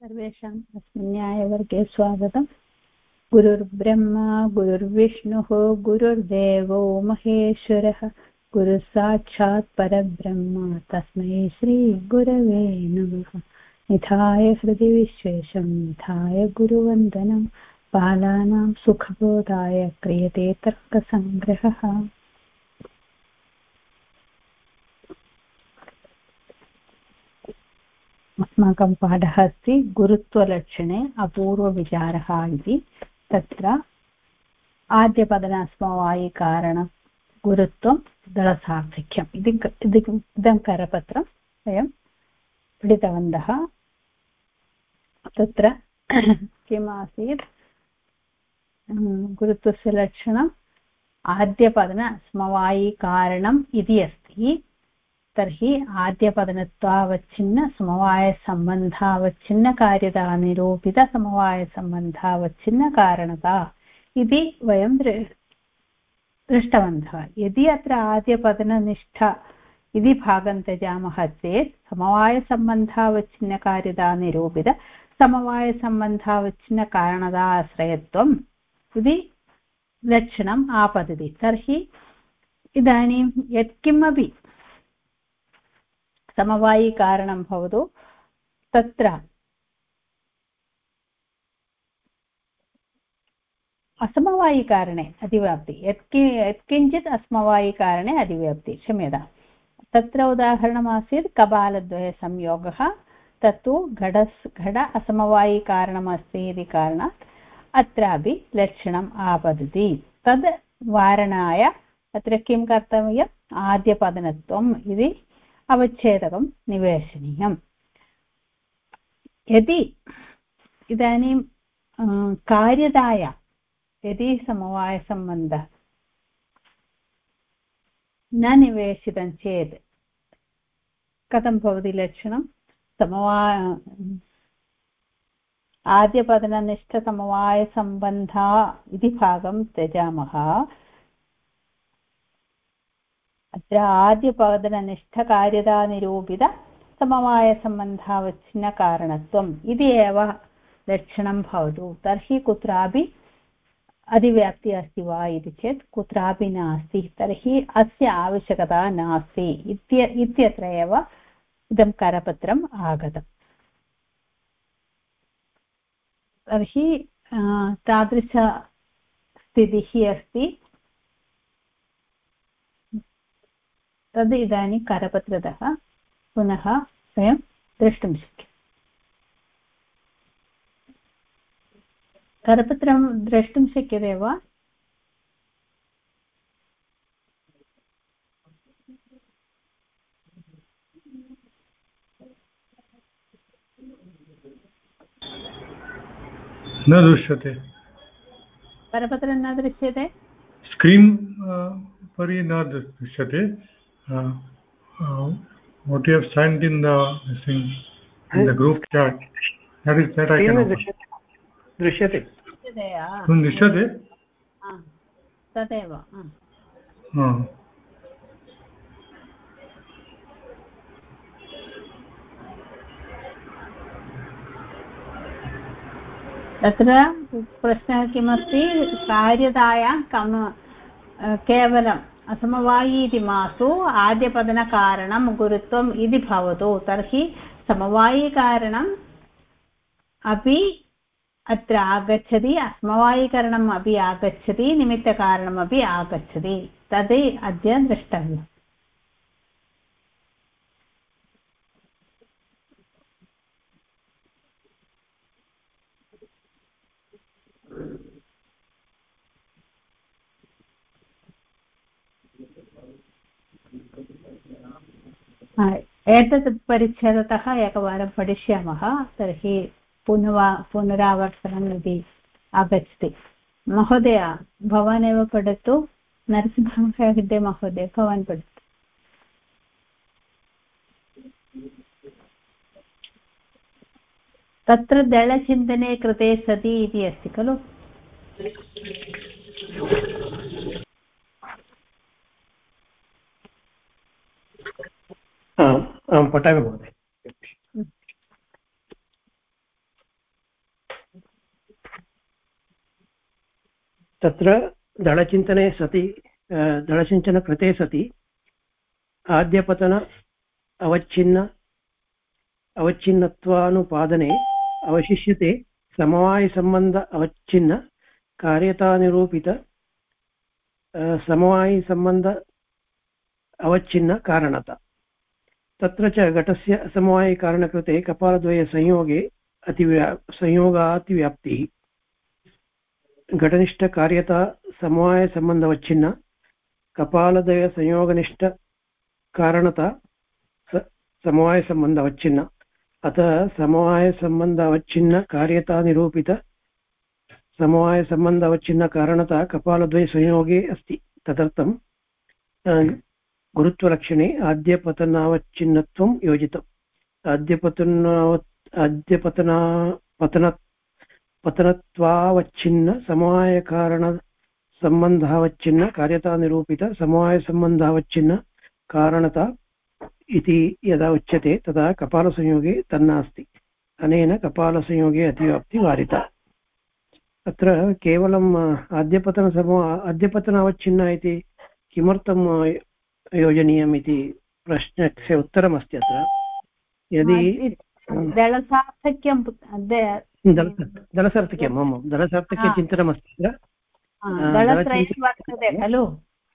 सर्वेषाम् अस्मिन् न्यायवर्गे स्वागतम्। गुरुर्ब्रह्मा गुरुर्विष्णुः गुरुर्देवो महेश्वरः गुरुः साक्षात् परब्रह्म तस्मै श्रीगुरवे नमः। निधाय हृदि विश्वेशं निधाय गुरुवन्दनं बालानां सुखबोधाय क्रियते तर्कसङ्ग्रहः। अस्माकं पाठः अस्ति गुरुत्वलक्षणे अपूर्वविचारः इति। तत्र आद्यपदनास्मवायिकारणं गुरुत्वं दलसार्थिक्यम् इदं करपत्रं वयं पठितवन्तः। तत्र किम् आसीत्, गुरुत्वस्य लक्षणम् आद्यपदनस्मवायिकारणम् इति अस्ति। तर्हि आद्यपदनत्वावच्छिन्न समवायसम्बन्धावच्छिन्न कार्यता निरूपित समवायसम्बन्धावच्छिन्न कारणता इति वयं दृष्टवन्तः। यदि अत्र आद्यपदननिष्ठा इति भागं त्यजामः चेत् समवायसम्बन्धावच्छिन्न कार्यता निरूपित समवायसम्बन्धावच्छिन्न कारणता आश्रयत्वम् इति लक्षणम् आपतति। तर्हि इदानीं यत्किमपि समवायिकारणं भवतु, तत्र असमवायिकारणे अधिव्याप्ति यत्किञ्चित् असमवायिकारणे अधिव्याप्ति क्षम्यतां। तत्र उदाहरणमासीत् कपालद्वयसंयोगः। तत्तु घट असमवायिकारणमस्ति इति कारणात् अत्रापि लक्षणम् आपतति। तद् वारणाय अत्र किं कर्तव्यम्, आद्यपदनत्वम् इति अवच्छेदकं निवेशनीयम्। यदि इदानीं कार्यताया यदि समवायसम्बन्धः न निवेशितं चेत् कथं भवति लक्षणं, आद्यपदननिष्ठसमवायसम्बन्धा इति भागं त्यजामः। अत्र आद्यपदननिष्ठकार्यतानिरूपित समवायसम्बन्धावच्छिन्नकारणत्वम् इति एव लक्षणं भवतु। तर्हि कुत्रापि अधिव्याप्तिः अस्ति वा इति चेत् कुत्रापि नास्ति। तर्हि अस्य आवश्यकता नास्ति इत्यत्र एव इदं करपत्रम् आगतम्। तर्हि तादृशस्थितिः अस्ति। तद् इदानीं करपत्रतः पुनः वयं द्रष्टुं शक्यते। करपत्रं द्रष्टुं शक्यते वा? न दृश्यते, करपत्रं न दृश्यते, स्क्रीन् उपरि न दृश्यते। What you have sent in the group chat, that I can open. दृश्यते दृश्यते तदेव। तत्र प्रश्नः किमस्ति, कार्यतायां केवलम् असमवायि इति मास्तु आद्यपदनकारणं गुरुत्वम् इति भवतु। तर्हि समवायिकारणम् अपि अत्र आगच्छति, असमवायिकरणम् अपि आगच्छति, निमित्तकारणमपि आगच्छति। तद् अद्य द्रष्टव्यम्। एतत् परिच्छेदतः एकवारं पठिष्यामः। तर्हि पुनरावर्तनम् इति आगच्छति। महोदय, भवान् एव पठतु। नरसिंह हेगडे महोदय, भवान् पठतु। तत्र दलचिन्तने कृते सति इति अस्ति खलु? पठामि महोदय। तत्र दलचिन्तने सति दलचिन्तनकृते सति आद्यपतन अवच्छिन्नत्वानुपादने अवशिष्यते समवायसम्बन्ध अवच्छिन्न कार्यतानिरूपित समवायसम्बन्ध अवच्छिन्न कारणता। तत्र च घटस्य असमवायिकारणकृते कपालद्वयसंयोगे संयोगातिव्याप्तिः घटनिष्ठकार्यता समवायसम्बन्धवच्छिन्न कपालद्वयसंयोगनिष्ठ कारणता समवायसम्बन्धवच्छिन्न। अतः समवायसम्बन्धवच्छिन्न कार्यता निरूपित समवायसम्बन्धवच्छिन्न कारणता कपालद्वयसंयोगे अस्ति। तदर्थं गुरुत्वलक्षणे आद्यपतनावच्छिन्नत्वं योजितम्। पतनत्वावच्छिन्न समवायकारणसम्बन्धावच्छिन्न कार्यतानिरूपित समवायसम्बन्धावच्छिन्न कारणता इति यदा उच्यते तदा कपालसंयोगे तन्नास्ति। अनेन कपालसंयोगे अतिव्याप्ति वारिता। अत्र केवलम् आद्यपतनावच्छिन्न इति किमर्थं योजनीयम् इति प्रश्नस्य उत्तरमस्ति। अत्र यदि दलसार्थक्यम् आमां दलसार्थक्यचिन्तनमस्ति खलु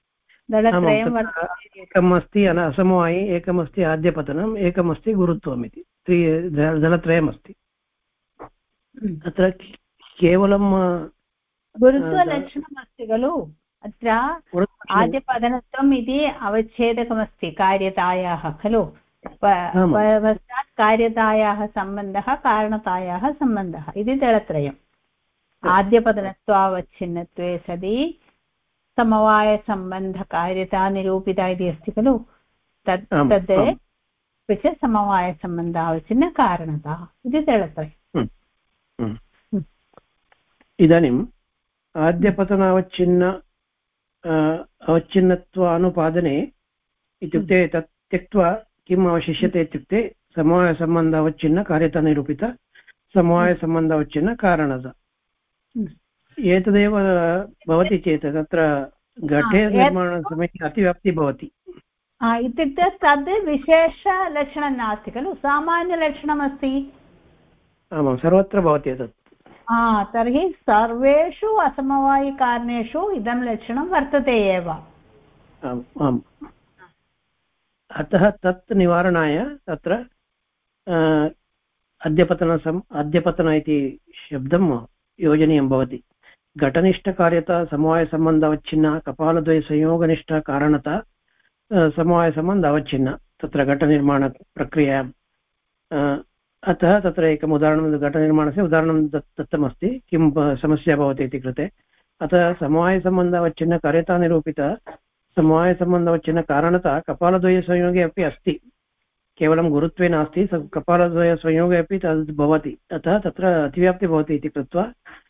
एकम् अस्ति असमवायि, एकमस्ति आद्यपतनम्, एकमस्ति गुरुत्वम् इति दलत्रयमस्ति। अत्र केवलं गुरुत्वलक्षणमस्ति खलु। अत्र आद्यपतनत्वम् इति अवच्छेदकमस्ति कार्यतायाः खलु। पश्चात् कार्यतायाः सम्बन्धः कारणतायाः सम्बन्धः इति दलत्रयम्। आद्यपतनत्वावच्छिन्नत्वे सति समवायसम्बन्धकार्यता निरूपिता इति अस्ति खलु। तद् समवायसम्बन्धावच्छिन्न कारणता इति दलत्रयम्। इदानीम् अवच्छिन्नत्वानुपादने इत्युक्ते तत् त्यक्त्वा किम् अवशिष्यते इत्युक्ते समवायसम्बन्धावच्छिन्न कार्यतानिरूपित समवायसम्बन्धावच्छिन्न कारणता। एतदेव भवति चेत् तत्र घटे निर्माणसमये अतिव्याप्तिः भवति। इत्युक्ते तद् विशेषलक्षणं नास्ति खलु, सामान्यलक्षणमस्ति। आमां सर्वत्र भवति एतत्। तर्हि सर्वेषु असमवायिकारणेषु इदं लक्षणं वर्तते एव। आम्। अतः तत् निवारणाय तत्र अद्यपतन इति शब्दं योजनीयं भवति। घटनिष्ठकार्यता समवायसम्बन्धावच्छिन्न कपालद्वयसंयोगनिष्ठ कारणता समवायसम्बन्धावच्छिन्न तत्र घटनिर्माणप्रक्रियायाम्। अतः तत्र एकम् उदाहरणं घटनिर्माणस्य उदाहरणं दत्तमस्ति किं समस्या भवति इति कृते। अतः समवायसम्बन्धावच्छिन्न कार्यतानिरूपित समवायसम्बन्धवच्छिन्न कारणता कपालद्वयसंयोगे अपि अस्ति। केवलं गुरुत्वे नास्ति, कपालद्वयसंयोगे अपि तद् भवति। अतः तत्र अतिव्याप्तिः भवति इति कृत्वा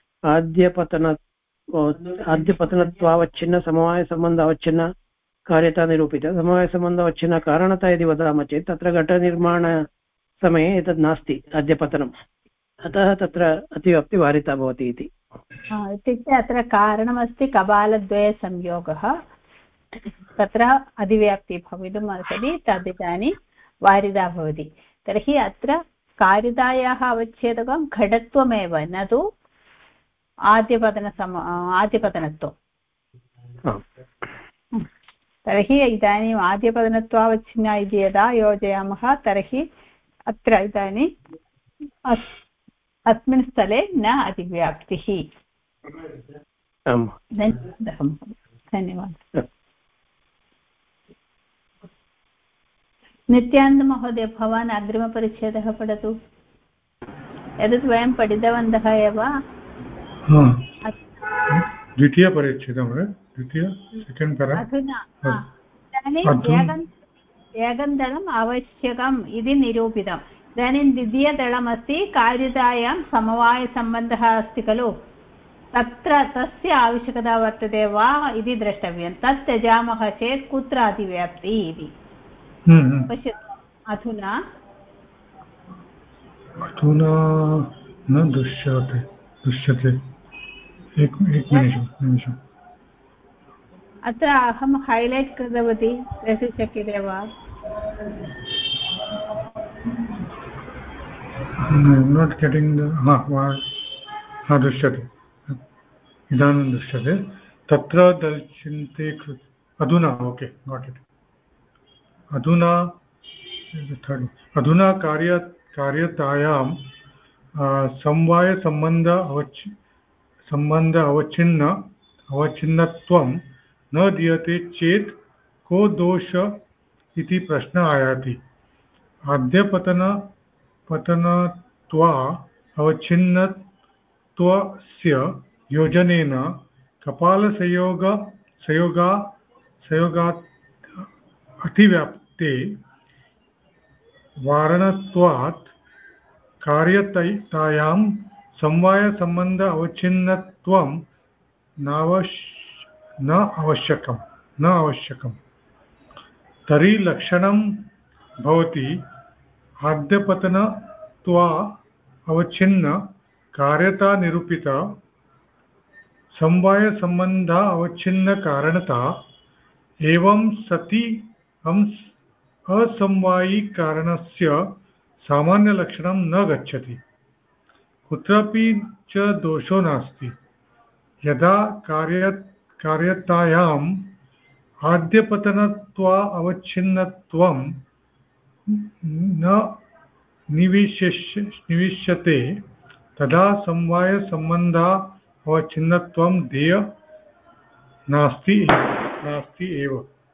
आद्यपतनत्वावच्छिन्न समवायसम्बन्धावच्छिन्न कार्यतानिरूपित समवायसम्बन्धावच्छिन्न कारणता यदि वदामः चेत् तत्र घटनिर्माणसमये एतद् नास्ति आद्यपतनम्। अतः तत्र अतिव्याप्तिः वारिता भवति इति। इत्युक्ते अत्र कारणमस्ति कपालद्वयसंयोगः, तत्र अधिव्याप्तिः भवितुम् अर्हति, तदिदानीं वारिता भवति। तर्हि अत्र कार्यतायाः अवच्छेदकं घटत्वमेव, न तु आद्यपतनत्वं। तर्हि इदानीम् आद्यपतनत्वावच्छिन्न इति यदा योजयामः तर्हि अत्र इदानीम् अस्मिन् स्थले न अतिव्याप्तिः। धन्यवादः। नित्यानन्दमहोदय, भवान् अग्रिमपरिच्छेदः पठतु। एतत् वयं पठितवन्तः एव। द्वितीयपरिच्छेदं अधुना इदानीम् एकं दलम् आवश्यकम् इति निरूपितम्। इदानीं द्वितीयदलमस्ति, कार्यतायां समवायसम्बन्धः अस्ति खलु, तत्र तस्य आवश्यकता वर्तते वा इति द्रष्टव्यं। तत् त्यजामः चेत् कुत्र अतिव्याप्तिः इति पश्यतु। अधुना न दृश्यते निमिषम् अत्र अहं हैलैट् कृतवती द्रष्टुं शक्यते वा? नाट् गेटिङ्ग् दृश्यते इदानीं दृश्यते तत्र दर्शिन्ते अधुना ओके गाट् इट् अधुना कार्यतायां समवायसम्बन्ध अवच्छिन्नत्वं न दीयते चेत् को दोष इति प्रश्नः आयाति। पतनत्वा अवच्छिन्नत्वस्य योजनेन संयोगात् अतिव्याप्ते वारणत्वात् कार्यतायां समवायसम्बन्ध अवच्छिन्नत्वं न आवश्यकम्। तर्हि लक्षणं भवति आद्यपतनत्वा अवच्छिन्न कार्यता निरूपित समवायसम्बन्ध अवच्छिन्न कारणता एवं सति असमवायी कारणस्य सामान्यलक्षणं न गच्छति। कुत्रापि च दोषो नास्ति। यदा कार्यतायाम् आद्यपतनत्वा अवच्छिन्नत्वं न निविश्यते तदा समवायसम्बन्धा अवच्छिन्नत्वं ध्येय नास्ति एव।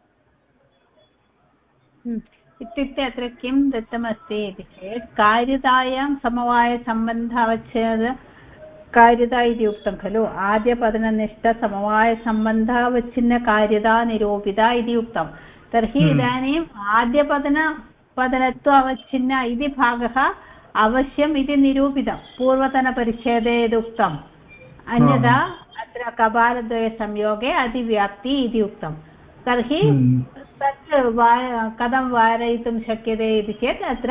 इत्युक्ते अत्र किं दत्तमस्ति इति चेत् कार्यतायां समवायसम्बन्धावच्छेद कार्यता इति उक्तं खलु। आद्यपतननिष्ठसमवायसम्बन्धावच्छिन्नकार्यता निरूपिता इति उक्तं। तर्हि इदानीम् आद्यपतनत्व अवच्छिन्न इति भागः अवश्यम् इति निरूपितं पूर्वतनपरिच्छेदे यदुक्तम्। अन्यथा अत्र कपालद्वयसंयोगे अतिव्याप्ति इति उक्तं। तर्हि तत् कथं वारयितुं शक्यते इति चेत् अत्र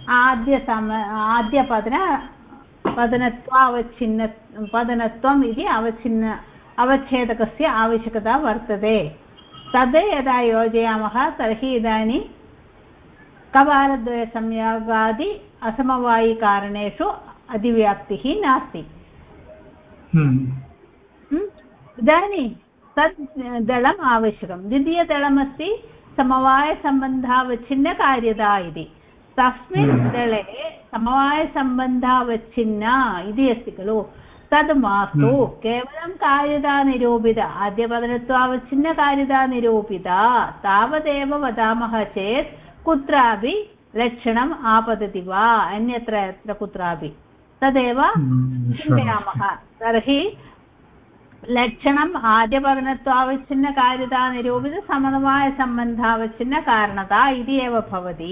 पतनत्वम् इति अवच्छेदकस्य आवश्यकता वर्तते। तद् यदा योजयामः तर्हि इदानीं कपालद्वयसंयोगादि असमवायिकारणेषु अतिव्याप्तिः नास्ति। इदानीं तद् दलम् आवश्यकं। द्वितीयदलमस्ति समवायसम्बन्धावच्छिन्नकार्यता इति। तस्मिन् दले समवायसम्बन्धावच्छिन्न इति अस्ति खलु, तद् मास्तु। केवलं कार्यता निरूपिता आद्यपतनत्वावच्छिन्नकार्यता निरूपिता तावदेव वदामः चेत् कुत्रापि लक्षणम् आपतति वा अन्यत्र कुत्रापि तदेव चिन्तयामः। तर्हि लक्षणम् आद्यपतनत्वावच्छिन्नकार्यता निरूपित समवायसम्बन्धावच्छिन्नकारणता इति एव भवति।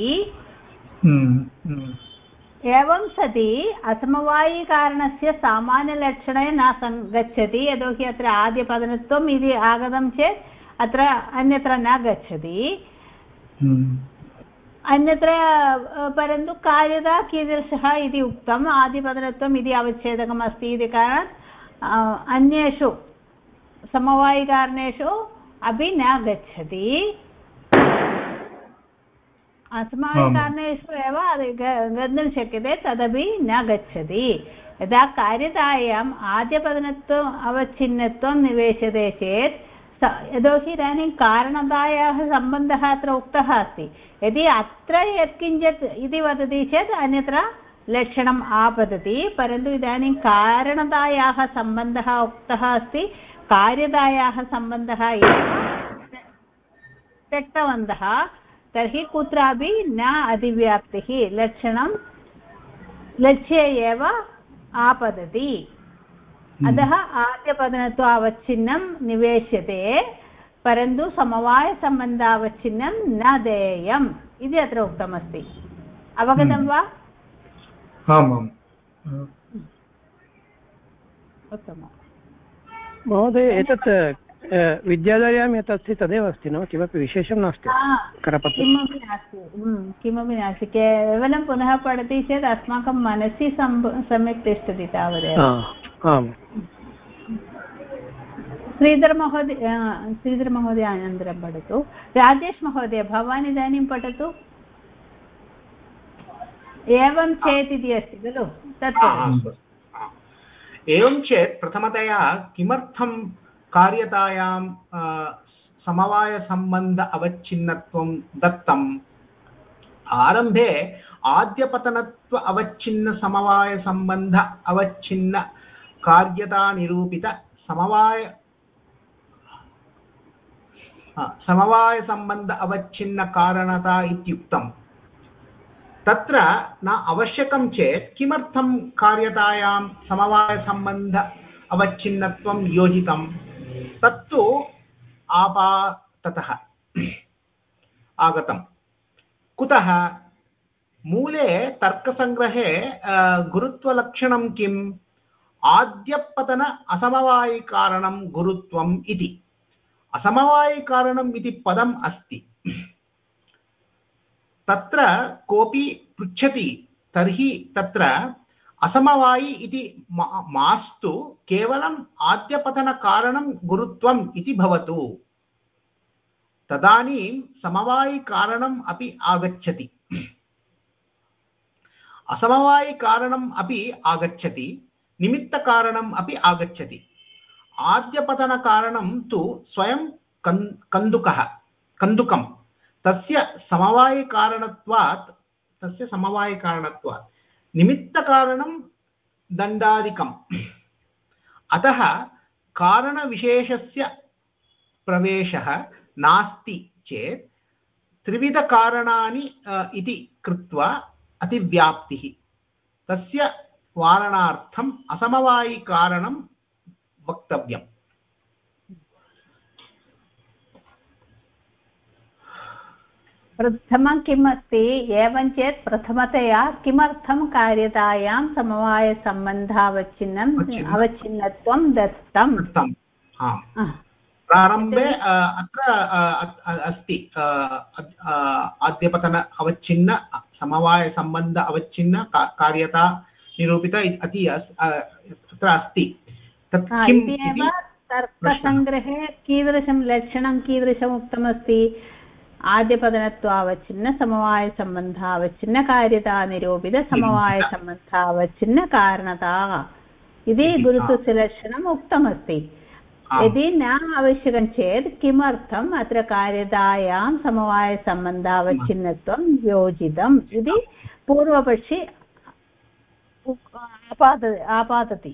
एवं सति असमवायिकारणस्य सामान्यलक्षणे न गच्छति। यतोहि अत्र आद्यपतनत्वम् इति आगतं चेत् अत्र अन्यत्र न गच्छति। अन्यत्र परन्तु कार्यता कीदृशः इति उक्तम्। आदिपतनत्वम् इति अवच्छेदकम् अस्ति इति कारणात् अन्येषु समवायिकारणेषु अपि न गच्छति। असमवायिकारणेषु एव गन्तुं शक्यते, तदपि न गच्छति। यदा कार्यतायाम् आद्यपतनत्वम् अवच्छिन्नत्वं निवेश्यते चेत् यतोहि इदानीं कारणतायाः सम्बन्धः अत्र उक्तः अस्ति। यदि अत्र यत्किञ्चित् इति वदति चेत् अन्यत्र लक्षणम् आपतति। परन्तु इदानीं कारणतायाः सम्बन्धः उक्तः अस्ति, कार्यतायाः सम्बन्धः एव त्यक्तवन्तः। तर्हि कुत्रापि न अतिव्याप्तिः, लक्षणं लक्ष्ये एव आपतति। अतः आद्यपतनत्वावच्छिन्नं निवेश्यते, परन्तु समवायसम्बन्धावच्छिन्नं न देयम् इति अत्र उक्तमस्ति। अवगतं वा? आमाम्। उत्तमं महोदय, एतत् विद्यालयां यत् अस्ति तदेव अस्ति न? किमपि विशेषं नास्ति? किमपि नास्ति। केवलं पुनः पठति चेत् अस्माकं मनसि सम्यक् तिष्ठति तावदेव। आम्। श्रीधरमहोदय अनन्तरं पठतु। राजेश महोदय भवान् इदानीं पठतु। एवं चेत् इति अस्ति खलु तत् एवं चेत् प्रथमतया किमर्थं कार्यतायां समवायसम्बन्ध अवच्छिन्नत्वं दत्तम्? आरम्भे आद्यपतनत्व अवच्छिन्न समवायसम्बन्ध अवच्छिन्न कार्यता निरूपित समवायसम्बन्ध अवच्छिन्न कारणता इत्युक्तम्। तत्र न आवश्यकं चेत् किमर्थं कार्यतायां समवायसम्बन्ध अवच्छिन्नत्वं योजितं? तत्तु आपाततः आगतं। कुतः? मूले तर्कसङ्ग्रहे गुरुत्वलक्षणं किम्? आद्यपतन असमवायिकारणं गुरुत्वम् इति। असमवायिकारणम् इति पदम् अस्ति। तत्र कोऽपि पृच्छति तर्हि तत्र असमवायि इति मास्तु केवलम् आद्यपतनकारणं गुरुत्वम् इति भवतु। तदानीं समवायिकारणम् अपि आगच्छति, असमवायिकारणम् अपि आगच्छति, निमित्तकारणम् अपि आगच्छति। आद्यपतनकारणं तु स्वयं कन्दुकं तस्य समवायिकारणत्वात् निमित्तकारणं दण्डादिकम्। अतः कारणविशेषस्य प्रवेशः नास्ति चेत् त्रिविधकारणानि इति कृत्वा अतिव्याप्तिः। तस्य वारणार्थम् असमवायिकारणं वक्तव्यम्। प्रथमं किम् अस्ति? एवं चेत् प्रथमतया किमर्थं कार्यतायां समवायसम्बन्धावच्छिन्नत्वं दत्तम्? प्रारम्भे अत्र अस्ति आद्यपतन अवच्छिन्न समवायसम्बन्ध अवच्छिन्न कार्यता निरूपित इति अत्र अस्ति। तर्कसङ्ग्रहे कीदृशं लक्षणं कीदृशम् उक्तमस्ति? आद्यपतनत्वावच्छिन्न समवायसम्बन्धावच्छिन्न कार्यता निरूपित समवायसम्बन्धावच्छिन्न कारणता इति गुरुत्वस्य लक्षणम् उक्तमस्ति। यदि न आवश्यकं चेत् किमर्थम् अत्र कार्यतायां समवायसम्बन्धावच्छिन्नत्वं योजितम् इति पूर्वपक्षी आपादति।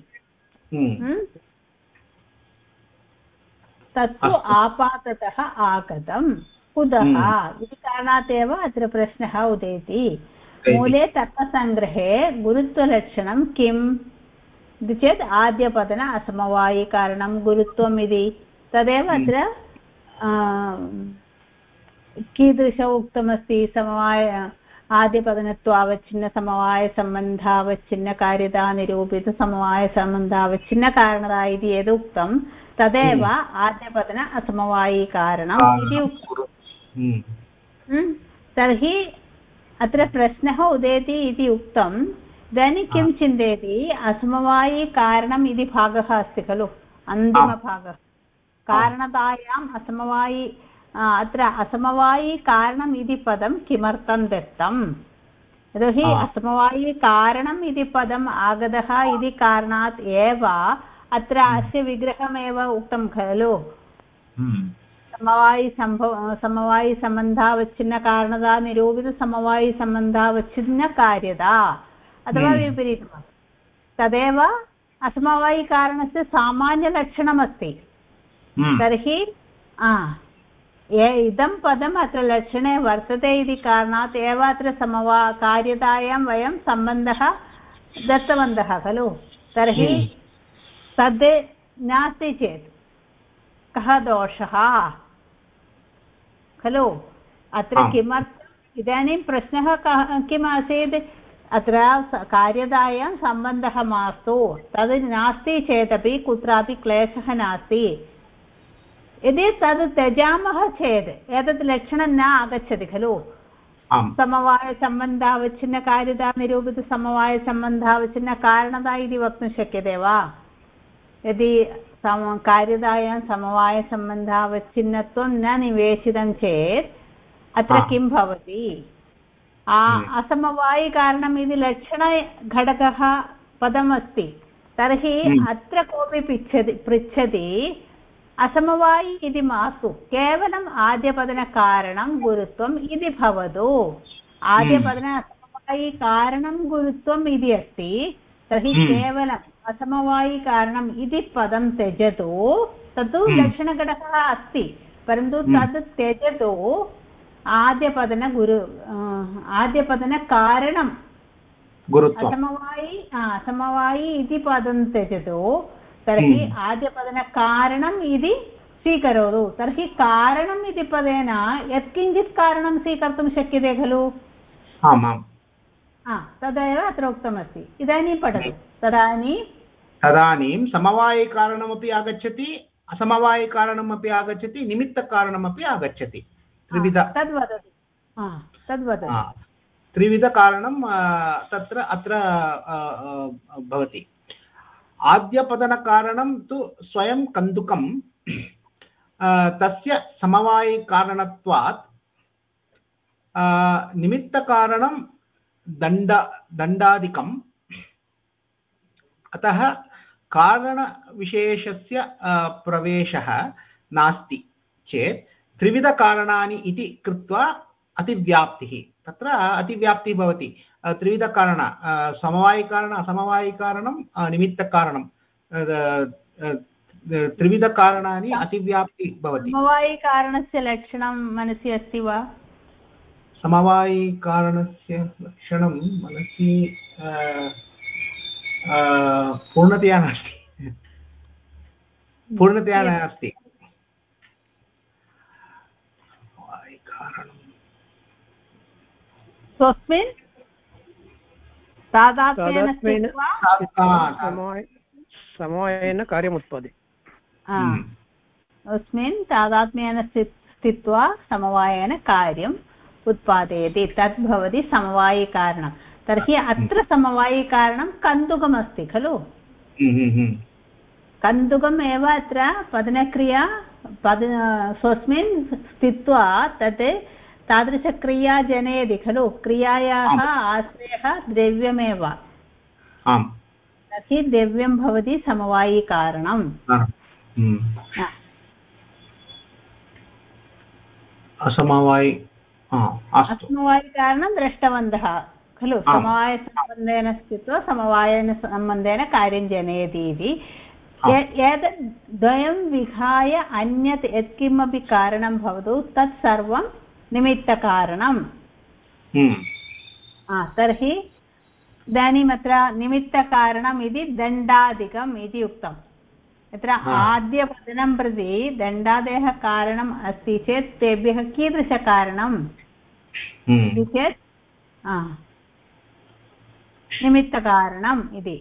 तत्तु आपाततः आगतं। कुतः इति कारणात् एव अत्र प्रश्नः उदेति। मूले तर्कसङ्ग्रहे गुरुत्वलक्षणं किम् इति चेत् आद्यपतन असमवायिकारणं गुरुत्वम् इति। तदेव अत्र कीदृश उक्तमस्ति? आद्यपतनत्वावच्छिन्न समवायसम्बन्धावच्छिन्न कार्यता निरूपित समवायसम्बन्धावच्छिन्न कारणता इति यद् उक्तं तदेव आद्यपतन असमवायिकारणम् इति उक्तम्। तर्हि अत्र प्रश्नः उदेति इति उक्तम्। इदानीं किं चिन्तयति? असमवायिकारणम् इति भागः अस्ति खलु, अन्तिमभागः। कारणतायाम् असमवायि अत्र असमवायिकारणम् इति पदं किमर्थं दत्तम्? यतोहि असमवायिकारणम् इति पदम् आगतः इति कारणात् एव अत्र अस्य विग्रहमेव उक्तं खलु। समवायिसम्बन्धावच्छिन्न कारणता निरूपित समवायिसम्बन्धावच्छिन्न कार्यता अथवा विपरीतम्। तदेव असमवायिकारणस्य सामान्यलक्षणमस्ति। तर्हि इदं पदम् अत्र लक्षणे वर्तते इति कारणात् एव अत्र कार्यतायां वयं सम्बन्धः दत्तवन्तः खलु। तर्हि तद् नास्ति चेत् कः दोषः खलु? अत्र किमर्थम्? इदानीं प्रश्नः किम् आसीत्? अत्र कार्यतायां सम्बन्धः मास्तु, तद् नास्ति चेदपि कुत्रापि क्लेशः नास्ति। यदि तद् त्यजामः चेत् एतत् लक्षणं न आगच्छति खलु। समवायसम्बन्धावच्छिन्न कार्यता निरूपित समवायसम्बन्धावच्छिन्न कारणता इति वक्तुं शक्यते वा? यदि कार्यतायां समवायसम्बन्धावच्छिन्नत्वं न निवेशितं चेत् अत्र किं भवति असमवायिकारणम् इति लक्षणघटकः पदमस्ति तर्हि अत्र कोऽपि पृच्छति असमवायि इति मास्तु केवलम् आद्यपदनकारणं गुरुत्वम् इति भवतु आद्यपदन असमवायिकारणं गुरुत्वम् इति अस्ति तर्हि केवलम् असमवायिकारणम् इति पदं त्यजतु तत्तु लक्षणघटकः अस्ति परन्तु तद् त्यजतु आद्यपदनकारणं असमवायि इति पदं त्यजतु तर्हि आद्यपदनकारणम् इति स्वीकरोतु तर्हि कारणम् इति पदेन यत्किञ्चित् कारणं स्वीकर्तुं शक्यते खलु तदेव अत्र उक्तमस्ति इदानीं पठतु तदानीं समवायिकारणमपि आगच्छति असमवायिकारणमपि आगच्छति निमित्तकारणमपि आगच्छति तद्वदतु त्रिविधकारणं तत्र अत्र भवति आद्यपदनकारणं तु स्वयं कन्दुकं तस्य समवायिकारणत्वात् निमित्तकारणं दण्डादिकम् अतः कारणविशेषस्य प्रवेशः नास्ति चेत् त्रिविधकारणानि इति कृत्वा अतिव्याप्तिः तत्र अतिव्याप्तिः भवति त्रिविधकारण समवायिकारण असमवायिकारणं निमित्तकारणं त्रिविधकारणानि अतिव्याप्तिः भवति समवायिकारणस्य लक्षणं मनसि अस्ति वा समवायिकारणस्य लक्षणं मनसि पूर्णतया नास्ति स्वस्मिन् समवायेन कार्यमुत्पद्यते अस्मिन् तादात्म्येन स्थित्वा समवायेन कार्यम् उत्पादयति तद् भवति समवायिकारणं तर्हि अत्र समवायिकारणं कन्दुकमस्ति खलु कन्दुकम् एव अत्र पदनक्रिया स्वस्मिन् स्थित्वा तत् तादृशक्रिया जनयति खलु क्रियायाः आश्रयः द्रव्यमेव तर्हि द्रव्यं भवति समवायिकारणम् असमवायिकारणं दृष्टवन्तः खलु समवायसम्बन्धेन स्थित्वा समवायेन सम्बन्धेन कार्यं जनयति इति एतद् द्वयं विहाय अन्यत् यत्किमपि कारणं भवतु तत् सर्वं निमित्तकारणं तर्हि इदानीम् अत्र निमित्तकारणम् इति दण्डादिकम् इति उक्तम् यत्र आद्यपदनं प्रति दण्डादयः कारणम् अस्ति चेत् तेभ्यः कीदृशकारणम् इति चेत् निमित्तकारणम् इति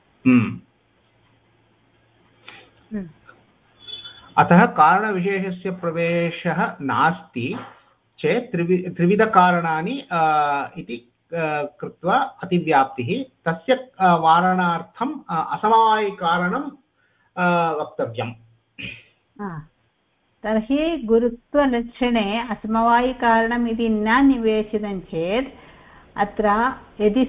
अतः कारणविशेषस्य प्रवेशः नास्ति चेत् त्रिविधकारणानि इति कृत्वा अतिव्याप्तिः तस्य वारणार्थम् असमवायिकारणं वक्तव्यम् तर्हि गुरुत्वलक्षणे असमवायिकारणम् इति न निवेशितं चेत् अत्र यदि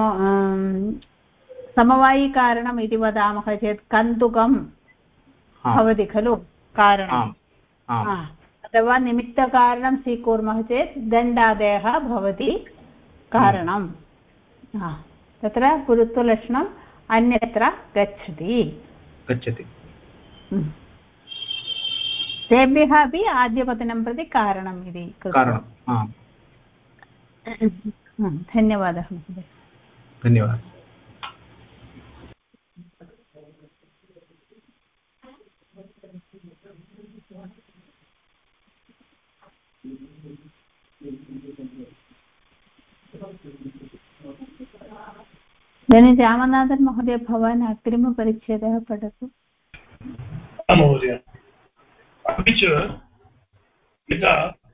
समवायिकारणम् इति वदामः चेत् कन्दुकं भवति खलु कारणम् अथवा निमित्तकारणं स्वीकुर्मः चेत् दण्डादयः भवति कारणं तत्र गुरुत्वलक्षणम् अन्यत्र गच्छति तेभ्यः अपि आद्यपतनं प्रति कारणम् इति धन्यवादः महोदय धन्यवादः इदानीं रामनाथन् महोदय भवान् अग्रिमपरिच्छेदः पठतु महोदय अपि च यदा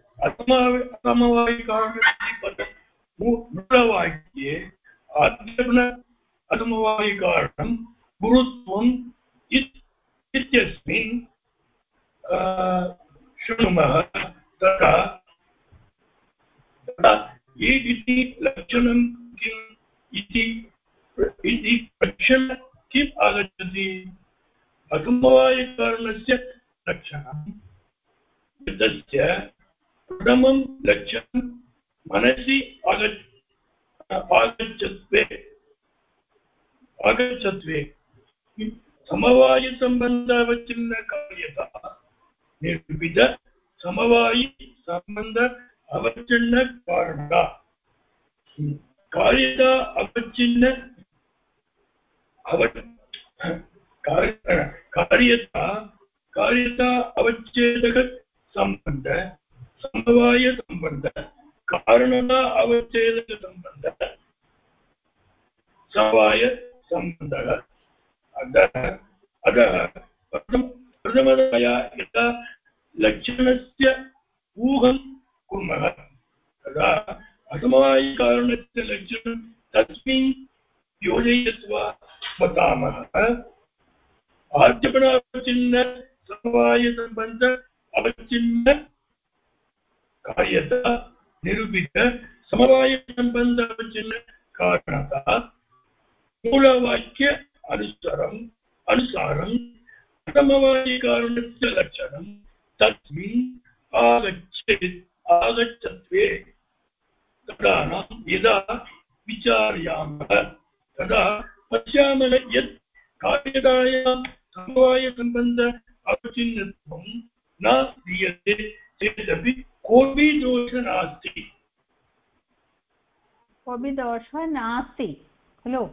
मूलवाक्ये असमवायिकारणं गुरुत्वम् इत्यस्मिन् शृणुमः तथा इति लक्षणं किम् इति प्रश्नः किम् आगच्छति असमवायिकारणस्य लक्षणं तस्य प्रथमं लक्षणं मनसि आगच्छत्वे समवायसम्बन्धावच्छिन्नकार्यता निर्विध समवायि संबंध अवच्छिन्न कारणता कार्यता अवच्छिन्न कार्यता अवच्छेदक संबंध समवाय संबंध कारणता अवच्छेदक संबंध समवाय संबंधः अतः प्रथमतया यथा लक्षणस्य ऊहं कुर्मः तदा असमवायिकारणस्य लक्षणं तस्मिन् योजयित्वा वदामः आद्यपणावच्छिन्न समवायसम्बन्ध अवच्छिन्न कार्यता निरूपित समवायसम्बन्ध अवच्छिन्न कारणता मूलवाक्य अनुसारं समवायिकारणस्य लक्षणं तस्मिन् आगच्छत्वे तदा यदा विचार्यामः तदा पश्यामः यत् कार्यतायां समवायसम्बन्ध अवच्छिन्नत्वं न दीयते चेदपि कोऽपि दोषः नास्ति कोऽपि दोषः नास्ति खलु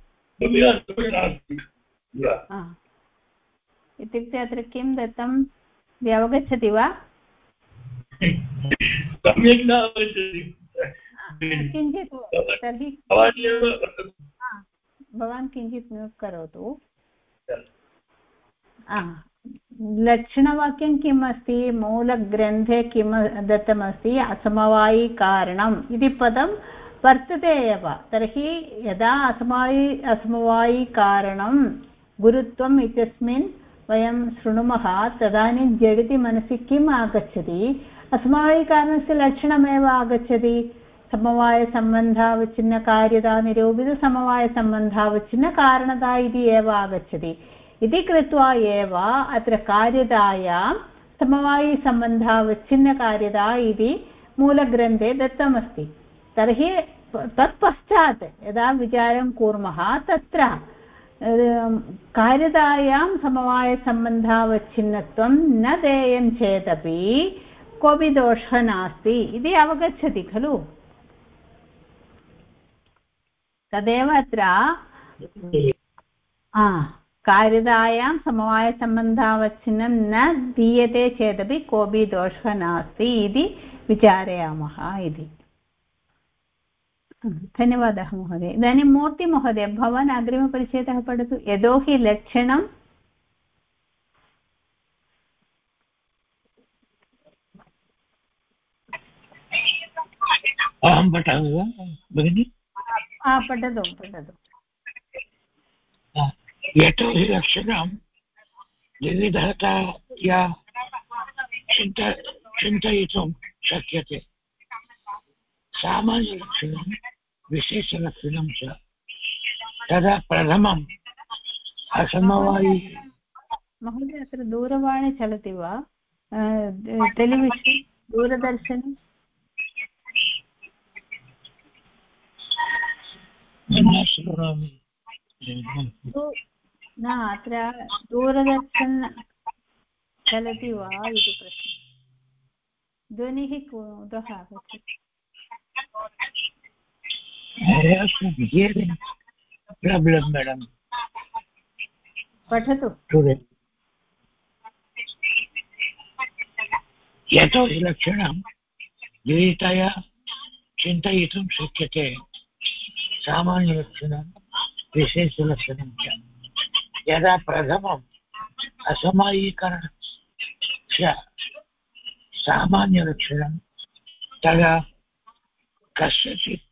इत्युक्ते अत्र किं दत्तं अवगच्छति वा सम्यक् न अवगच्छति किञ्चित् तर्हि भवान् किञ्चित् म्यूट् करोतु लक्षणवाक्यं किम् अस्ति मूलग्रन्थे किं दत्तमस्ति असमवायिकारणम् इति पदं वर्तते एव तर्हि यदा असमवायिकारणं गुरुत्वम् इत्यस्मिन् वयं शृणुमः तदानीं झटिति मनसि किम् आगच्छति असमवायिकारणस्य लक्षणमेव आगच्छति समवायसम्बन्धावच्छिन्नकार्यता निरूपितसमवायसम्बन्धावच्छिन्नकारणता इति एव आगच्छति इति कृत्वा एव अत्र कार्यतायां समवायिसम्बन्धावच्छिन्नकार्यता इति मूलग्रन्थे दत्तमस्ति तर्हि तत्पश्चात् यदा विचारं कुर्मः तत्र कार्यतायां समवायसम्बन्धावच्छिन्नत्वं न देयं चेदपि कोऽपि दोषः नास्ति इति अवगच्छति खलु तदेव अत्र कार्यतायां समवायसम्बन्धावच्छिन्नं न दीयते चेदपि कोऽपि दोषः नास्ति इति विचारयामः इति धन्यवादः महोदय इदानीं मूर्तिमहोदय भवान् अग्रिमपरिच्छेदः पठतु यतोहि लक्षणं अहं पठामि वा भगिनि पठतु यतो हि लक्षणं विविधतया चिन्तयितुं शक्यते सामान्यलक्षणं विशेषलक्षणं च तदा प्रथमम् असमवायि महोदय अत्र दूरवाणी चलति वा टेलिविशन् दूरदर्शनं न शृणोमि न अत्र दूरदर्शन चलति वा इति प्रश्नः ध्वनिः कुतः आगच्छति प्रॉब्लम मैडम पठतु यतो हि लक्षणं विविधतया चिन्तयितुं शक्यते सामान्यलक्षणं विशेषलक्षणं च यदा प्रथमम् असमवायिकरणस्य सामान्यलक्षणं तदा कस्यचित्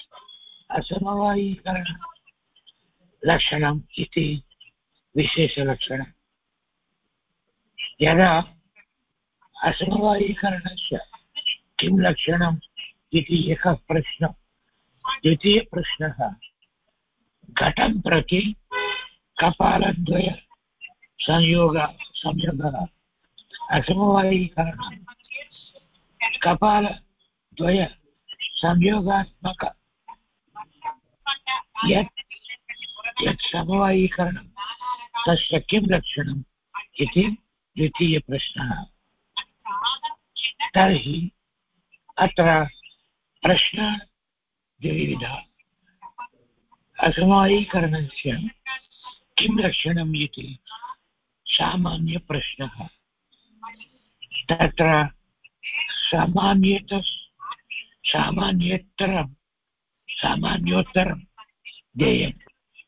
असमवायिकरणलक्षणम् इति विशेषलक्षणम् यदा असमवायीकरणस्य किं लक्षणम् इति एकः प्रश्नः, द्वितीयप्रश्नः घटं प्रति कपालद्वय संयोगः असमवायीकरणं कपालद्वय संयोगात्मक यत् समवायीकरणं तस्य किं लक्षणम् इति द्वितीयप्रश्नः। तर्हि अत्र प्रश्नः द्विविधः। असमवायीकरणस्य किं लक्षणम् इति सामान्यप्रश्नः। तत्र सामान्योत्तरं देयम्।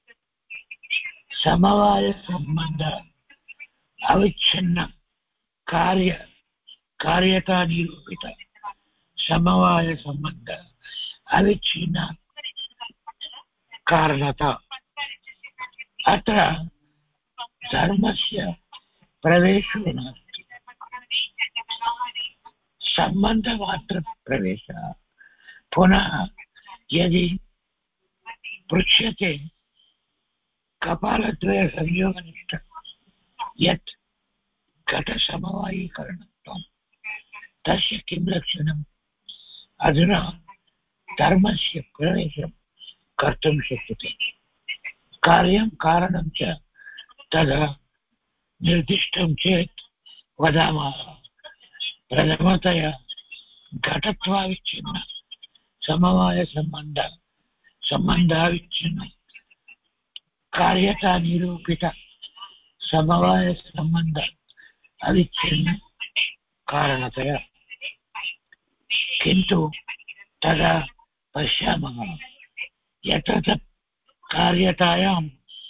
समवायसम्बन्ध अविच्छिन्न कार्यता निरूपित समवायसम्बन्ध अविच्छिन्न कारणता। अत्र धर्मस्य प्रवेशो नास्ति, सम्बन्धमात्रप्रवेशः। पुनः यदि पृच्छ्यते कपालद्वयसंयोगनिष्ठ यत् घटसमवायीकरणत्वं तस्य किं लक्षणम्? अधुना धर्मस्य प्रवेशं कर्तुं शक्यते। कार्यं कारणं च तदा निर्दिष्टं चेत् वदामः। प्रथमतया घटत्वाविच्छिन्न समवायसम्बन्धाविच्छिन्न कार्यता निरूपित समवायसम्बन्ध अविच्छिन्न कारणतया। किन्तु तदा पश्यामः यत्र कार्यतायां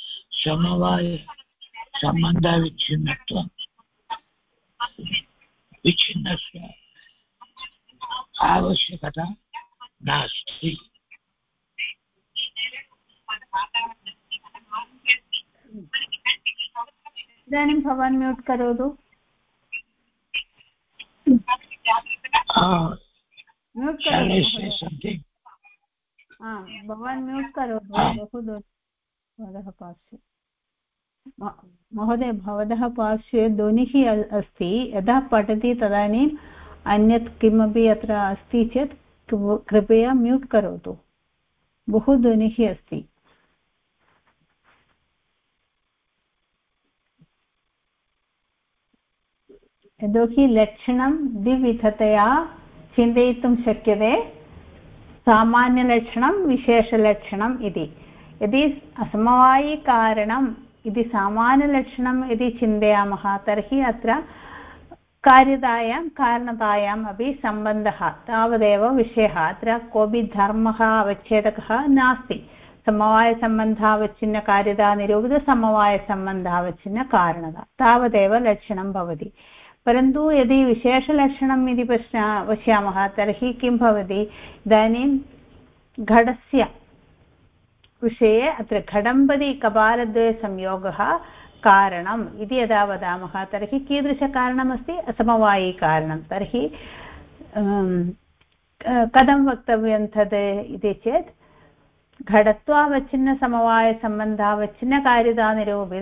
समवायसम्बन्धाविच्छिन्नत्वं विच्छिन्नस्य आवश्यकता नास्ति। इदानीं भवान् म्यूट् करोतु। म्यूट् करोतु भवान् म्यूट् करोतु। बहु भवतः पार्श्वे महोदय भवतः पार्श्वे ध्वनिः अस्ति। यदा पठति तदानीम् अन्यत् किमपि अत्र अस्ति चेत् कृपया म्यूट् करोतु। बहु ध्वनिः अस्ति। यतोहि लक्षणं द्विविधतया चिन्तयितुं शक्यते, सामान्यलक्षणं विशेषलक्षणम् इति। यदि असमवायिकारणम् इति सामान्यलक्षणं यदि चिन्तयामः तर्हि अत्र कार्यतायां कारणतायाम् अपि सम्बन्धः तावदेव विषयः। अत्र कोऽपि धर्मः अवच्छेदकः नास्ति। समवायसम्बन्धावच्छिन्नकार्यता निरूपित समवायसम्बन्धावच्छिन्नकारणता तावदेव लक्षणं भवति। परन्तु यदि विशेषलक्षणम् इति पश्यामः तर्हि किं भवति? इदानीं घटस्य विषये अत्र घटम्पति कपालद्वयसंयोगः कारणम् इति यदा वदामः तर्हि कीदृशकारणमस्ति? असमवायिकारणं। तर्हि कथं वक्तव्यं तद् इति चेत् घटत्वावच्छिन्नसमवायसम्बन्धावच्छिन्नकार्यता निरूपित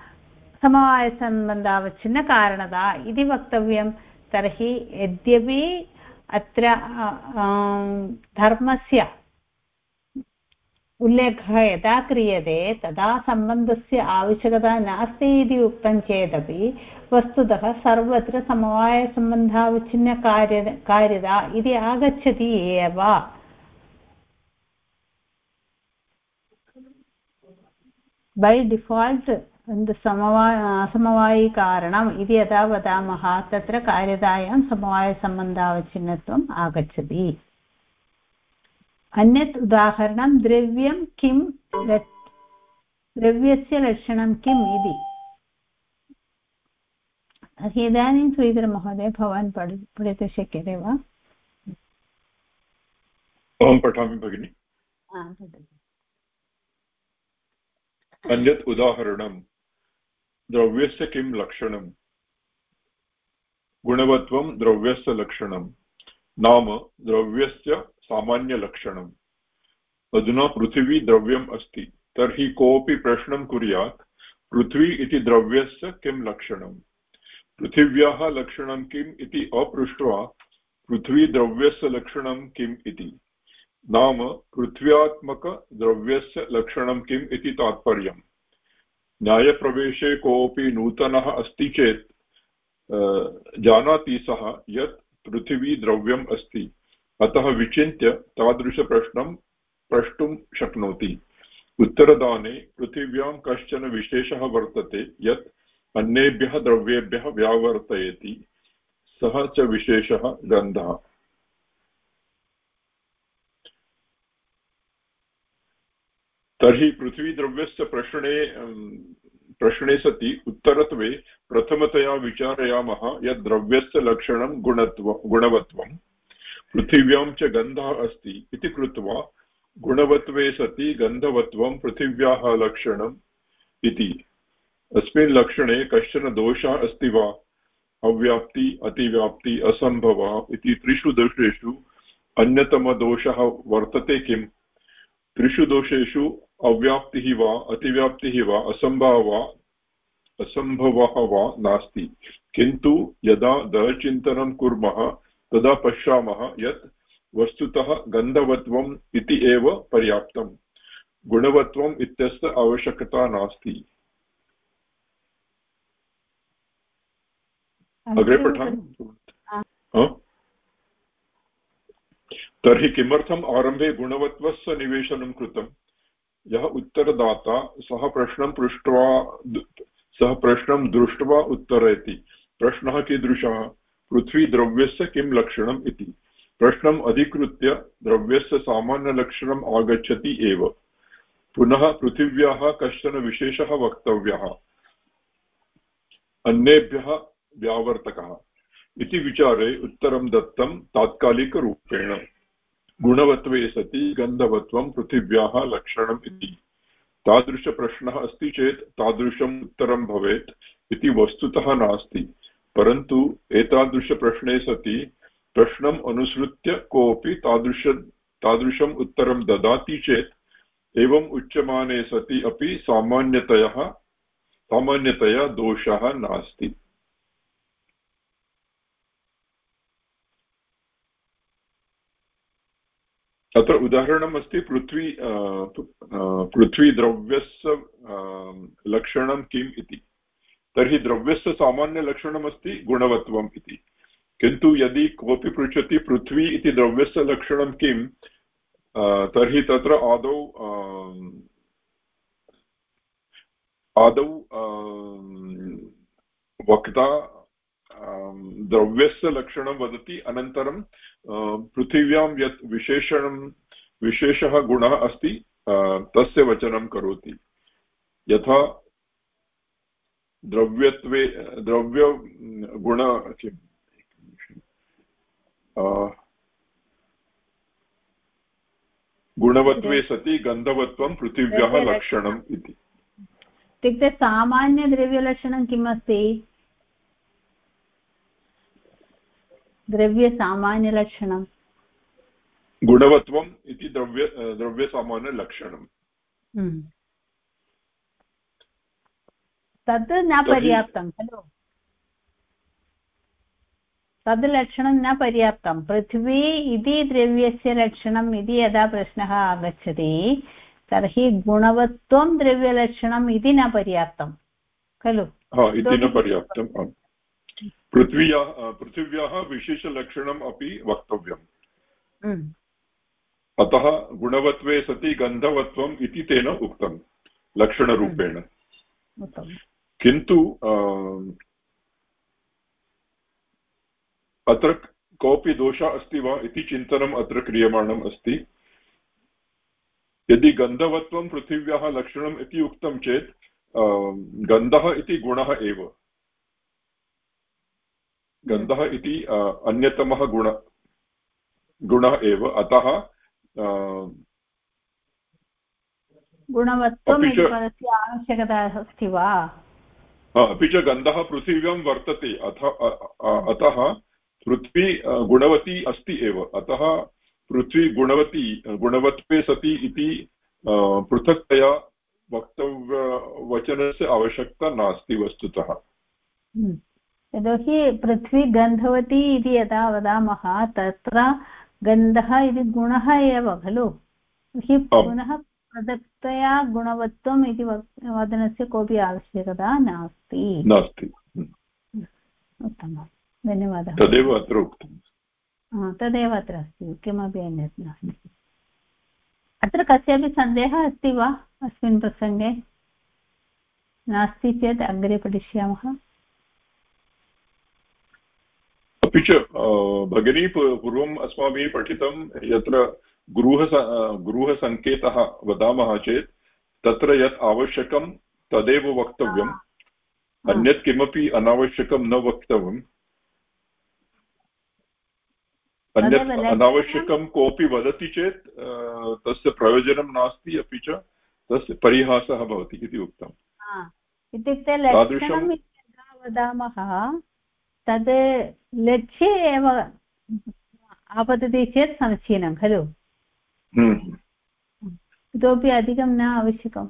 समवायसम्बन्धावच्छिन्नकारणता इति वक्तव्यं। तर्हि यद्यपि अत्र धर्मस्य उल्लेखः यदा क्रियते तदा सम्बन्धस्य आवश्यकता नास्ति इति उक्तं चेदपि वस्तुतः सर्वत्र समवायसम्बन्धावच्छिन्नकार्यता इति आगच्छति एव। बै डिफाल्ट् समवायिकारणम् इति यदा वदामः तत्र कार्यतायां समवायसम्बन्धावच्छिन्नत्वम् आगच्छति। अन्यत् उदाहरणं द्रव्यं किं द्रव्यस्य लक्षणं किम् इति। इदानीं श्रीधरमहोदय भवान् पठितुं शक्यते वा? अहं पठामि भगिनि। अन्यत् उदाहरणं द्रव्यस्य किं लक्षणं? गुणवत्वं द्रव्यस्य लक्षणं नाम द्रव्यस्य सामान्यलक्षणम्। अधुना पृथिवी द्रव्यम् अस्ति, तर्हि कोऽपि प्रश्नं कुर्यात् पृथ्वी इति द्रव्यस्य किं लक्षणं। पृथिव्याः लक्षणं किम् इति अपृष्ट्वा पृथ्वी द्रव्यस्य लक्षणं किम् इति, नाम पृथ्व्यात्मकद्रव्यस्य लक्षणं किम् इति तात्पर्यम्। न्यायप्रवेशे कोऽपि नूतनः अस्ति चेत् जानाति सः यत् पृथिवी द्रव्यम् अस्ति, अतः विचिन्त्य तादृशप्रश्नं प्रष्टुं शक्नोति। उत्तरदाने पृथिव्यां कश्चन विशेषः वर्तते यत् अन्येभ्यः द्रव्येभ्यः व्यावर्तयति, सः च विशेषः गन्धः। तर्हि पृथ्वीद्रव्यस्य प्रश्ने सति उत्तरत्वे प्रथमतया विचारयामः यत् द्रव्यस्य लक्षणं गुणवत्वं पृथिव्यां च गन्धः अस्ति इति कृत्वा गुणवत्वे सति गन्धवत्वं पृथिव्याः लक्षणम् इति। अस्मिन् लक्षणे कश्चन दोषः अस्ति वा? अव्याप्ति, अतिव्याप्ति, असम्भवः इति त्रिषु दोषेषु अन्यतमदोषः वर्तते किम्? त्रिषु दोषेषु अव्याप्तिः वा, अतिव्याप्तिः वा, असम्भवः वा नास्ति, किन्तु यदा दयचिन्तनं कुर्मः तदा पश्यामः यत् वस्तुतः गन्धवत्वम् इति एव पर्याप्तम्, गुणवत्वम् इत्यस्य आवश्यकता नास्ति। अग्रे पठामि। तर्हि किमर्थम् आरम्भे गुणवत्वस्य निवेशनं कृतं? यः उत्तरदाता सः प्रश्नं दृष्ट्वा उत्तरयति। प्रश्नः कीदृशः? पृथ्वी द्रव्यस्य किं लक्षणम् इति। प्रश्नम् अधिकृत्य द्रव्यस्य सामान्यलक्षणम् आगच्छति एव। पुनः पृथिव्याः कश्चन विशेषः वक्तव्यः, अन्येभ्यः व्यावर्तकः इति विचारे उत्तरं दत्तं तात्कालिकरूपेण। गुणवत्वे सति गन्धवत्वं पृथिव्याः लक्षणम् इति। तादृशप्रश्नः अस्ति चेत् तादृशम् उत्तरं भवेत् इति वस्तुतः नास्ति, परन्तु एतादृशप्रश्ने सति प्रश्नम् अनुसृत्य कोऽपि तादृशम् उत्तरं ददाति चेत् एवम् उच्यमाने सति अपि सामान्यतया दोषः नास्ति। अत्र उदाहरणम् अस्ति पृथ्वी द्रव्यस्य लक्षणं किम् इति। तर्हि द्रव्यस्य सामान्यलक्षणमस्ति गुणवत्वम् इति, किन्तु यदि कोऽपि पृच्छति पृथ्वी इति द्रव्यस्य लक्षणं किम्, तर्हि तत्र आदौ वक्ता द्रव्यस्य लक्षणं वदति, अनन्तरं पृथिव्यां यत् विशेषः गुणः अस्ति तस्य वचनं करोति। यथा गुणवत्वे सति गन्धवत्वं पृथिव्याः लक्षणम् इति। इत्युक्ते सामान्यद्रव्यलक्षणं किम् अस्ति? द्रव्यसामान्यलक्षणं गुणवत्वम् इति द्रव्यसामान्यलक्षणं। तद् न पर्याप्तं खलु, तद् लक्षणं न पर्याप्तं। पृथ्वी इति द्रव्यस्य लक्षणम् इति यदा प्रश्नः आगच्छति तर्हि गुणवत्वं द्रव्यलक्षणम् इति न पर्याप्तं खलु। इति न पर्याप्तं। पृथिव्याः विशेषलक्षणम् अपि वक्तव्यम्। अतः गुणवत्वे सति गन्धवत्वम् इति तेन उक्तं लक्षणरूपेण। किन्तु अत्र कोऽपि दोषः अस्ति वा इति चिन्तनम् अत्र क्रियमाणम् अस्ति। यदि गन्धवत्वं पृथिव्याः लक्षणम् इति उक्तं चेत् गन्धः इति गुणः एव, गन्धः इति अन्यतमः गुणः एव। अतः गुणवत्वम् इति पदस्य आवश्यकता अस्ति वा? अपि च गन्धः पृथिव्यां वर्तते अतः पृथ्वी गुणवती अस्ति एव अतः पृथ्वी गुणवत्वे सति इति पृथक्तया वचनस्य आवश्यकता नास्ति वस्तुतः। यतोहि पृथ्वी गन्धवती इति यदा वदामः तत्र गन्धः इति गुणः एव खलु हि पुनः पृथक्तया गुणवत्वम् इति वदनस्य कोऽपि आवश्यकता नास्ति। उत्तमं, धन्यवादः। तदेव अत्र उक्तं। तदेव अत्र अस्ति, किमपि अन्यत् नास्ति। अत्र कस्यापि सन्देहः अस्ति वा अस्मिन् प्रसङ्गे? नास्ति चेत् अग्रे पठिष्यामः। अपि च भगिनी पूर्वम् अस्माभिः पठितं यत्र गृहसङ्केतः वदामः चेत् तत्र यत् आवश्यकं तदेव वक्तव्यम्, अन्यत् किमपि अनावश्यकं न वक्तव्यम्। अन्यत् अनावश्यकं कोऽपि वदति चेत् तस्य प्रयोजनं नास्ति, अपि च तस्य परिहासः भवति इति उक्तम्। इत्युक्ते लक्षणं वदामः तद् लक्ष्ये एव आपतति चेत् समीचीनं खलु। इतोपि अधिकं न आवश्यकम्।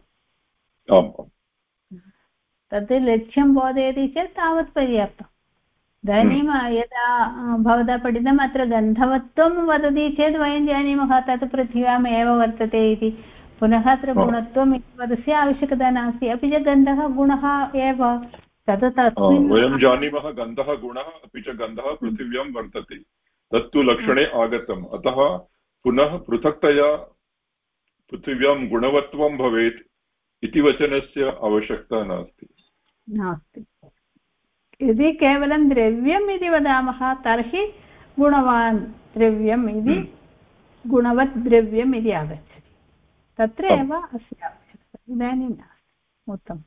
तद् लक्ष्यं बोधयति चेत् तावत् पर्याप्तम्। इदानीं यदा भवता पठितम् अत्र गन्धवत्वं वदति चेत् वयं जानीमः तत् पृथिव्याम् एव वर्तते इति। पुनः अत्र गुणत्वम् इति पदस्य आवश्यकता नास्ति, अपि च गन्धः गुणः एव तद् तस्मिन् वयं जानीमः गन्धः गुणः, अपि च गन्धः पृथिव्यां वर्तते, तत्तु लक्षणे आगतम्। अतः पुनः पृथक्तया पृथिव्यां गुणवत्वं भवेत् इति वचनस्य आवश्यकता नास्ति। यदि केवलं द्रव्यम् इति वदामः तर्हि गुणवान् द्रव्यम् इति गुणवत् द्रव्यम् इति आगच्छति, तत्र एव अस्य आवश्यकता। इदानीं नास्ति। उत्तमम्।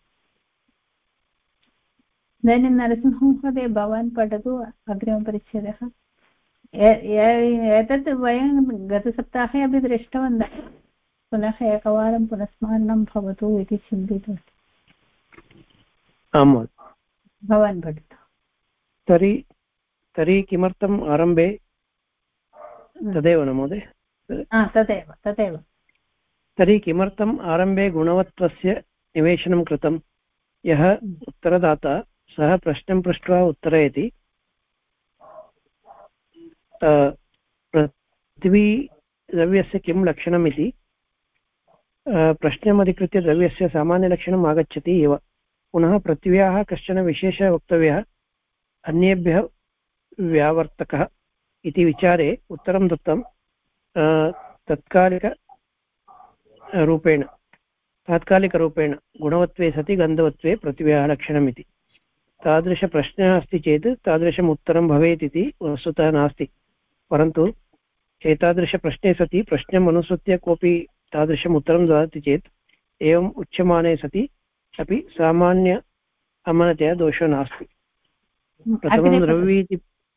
इदानीं नरसिंहमहोदय भवान् पठतु अग्रिमपरिच्छेदः। एतत् वयं गतसप्ताहे अपि दृष्टवन्तः, पुनः एकवारं पुनस्मरणं भवतु इति चिन्तितवती। आम्, भवान् पठतु। तर्हि किमर्थम् आरम्भे तदेव न महोदय? तदेव। तर्हि किमर्थम् आरम्भे गुणवत्वस्य निवेशनं कृतं? यः उत्तरदाता सः प्रश्नं पृष्ट्वा उत्तरयति। पृथ्वी द्रव्यस्य किं लक्षणम् इति प्रश्नम् अधिकृत्य द्रव्यस्य सामान्यलक्षणम् आगच्छति एव। पुनः पृथिव्याः कश्चन विशेषः वक्तव्यः, अन्येभ्यः व्यावर्तकः इति विचारे उत्तरं दत्तं तात्कालिकरूपेण गुणवत्वे सति गन्धवत्वे पृथिव्याः लक्षणम् इति। तादृशप्रश्नः अस्ति चेत् तादृशम् उत्तरं भवेत् इति वस्तुतः नास्ति, परन्तु एतादृशप्रश्ने सति प्रश्नम् अनुसृत्य कोऽपि तादृशम् उत्तरं ददाति चेत् एवम् उच्यमाने सति अपि सामान्य अमनतया दोषो नास्ति। प्रथमं द्रव्य इति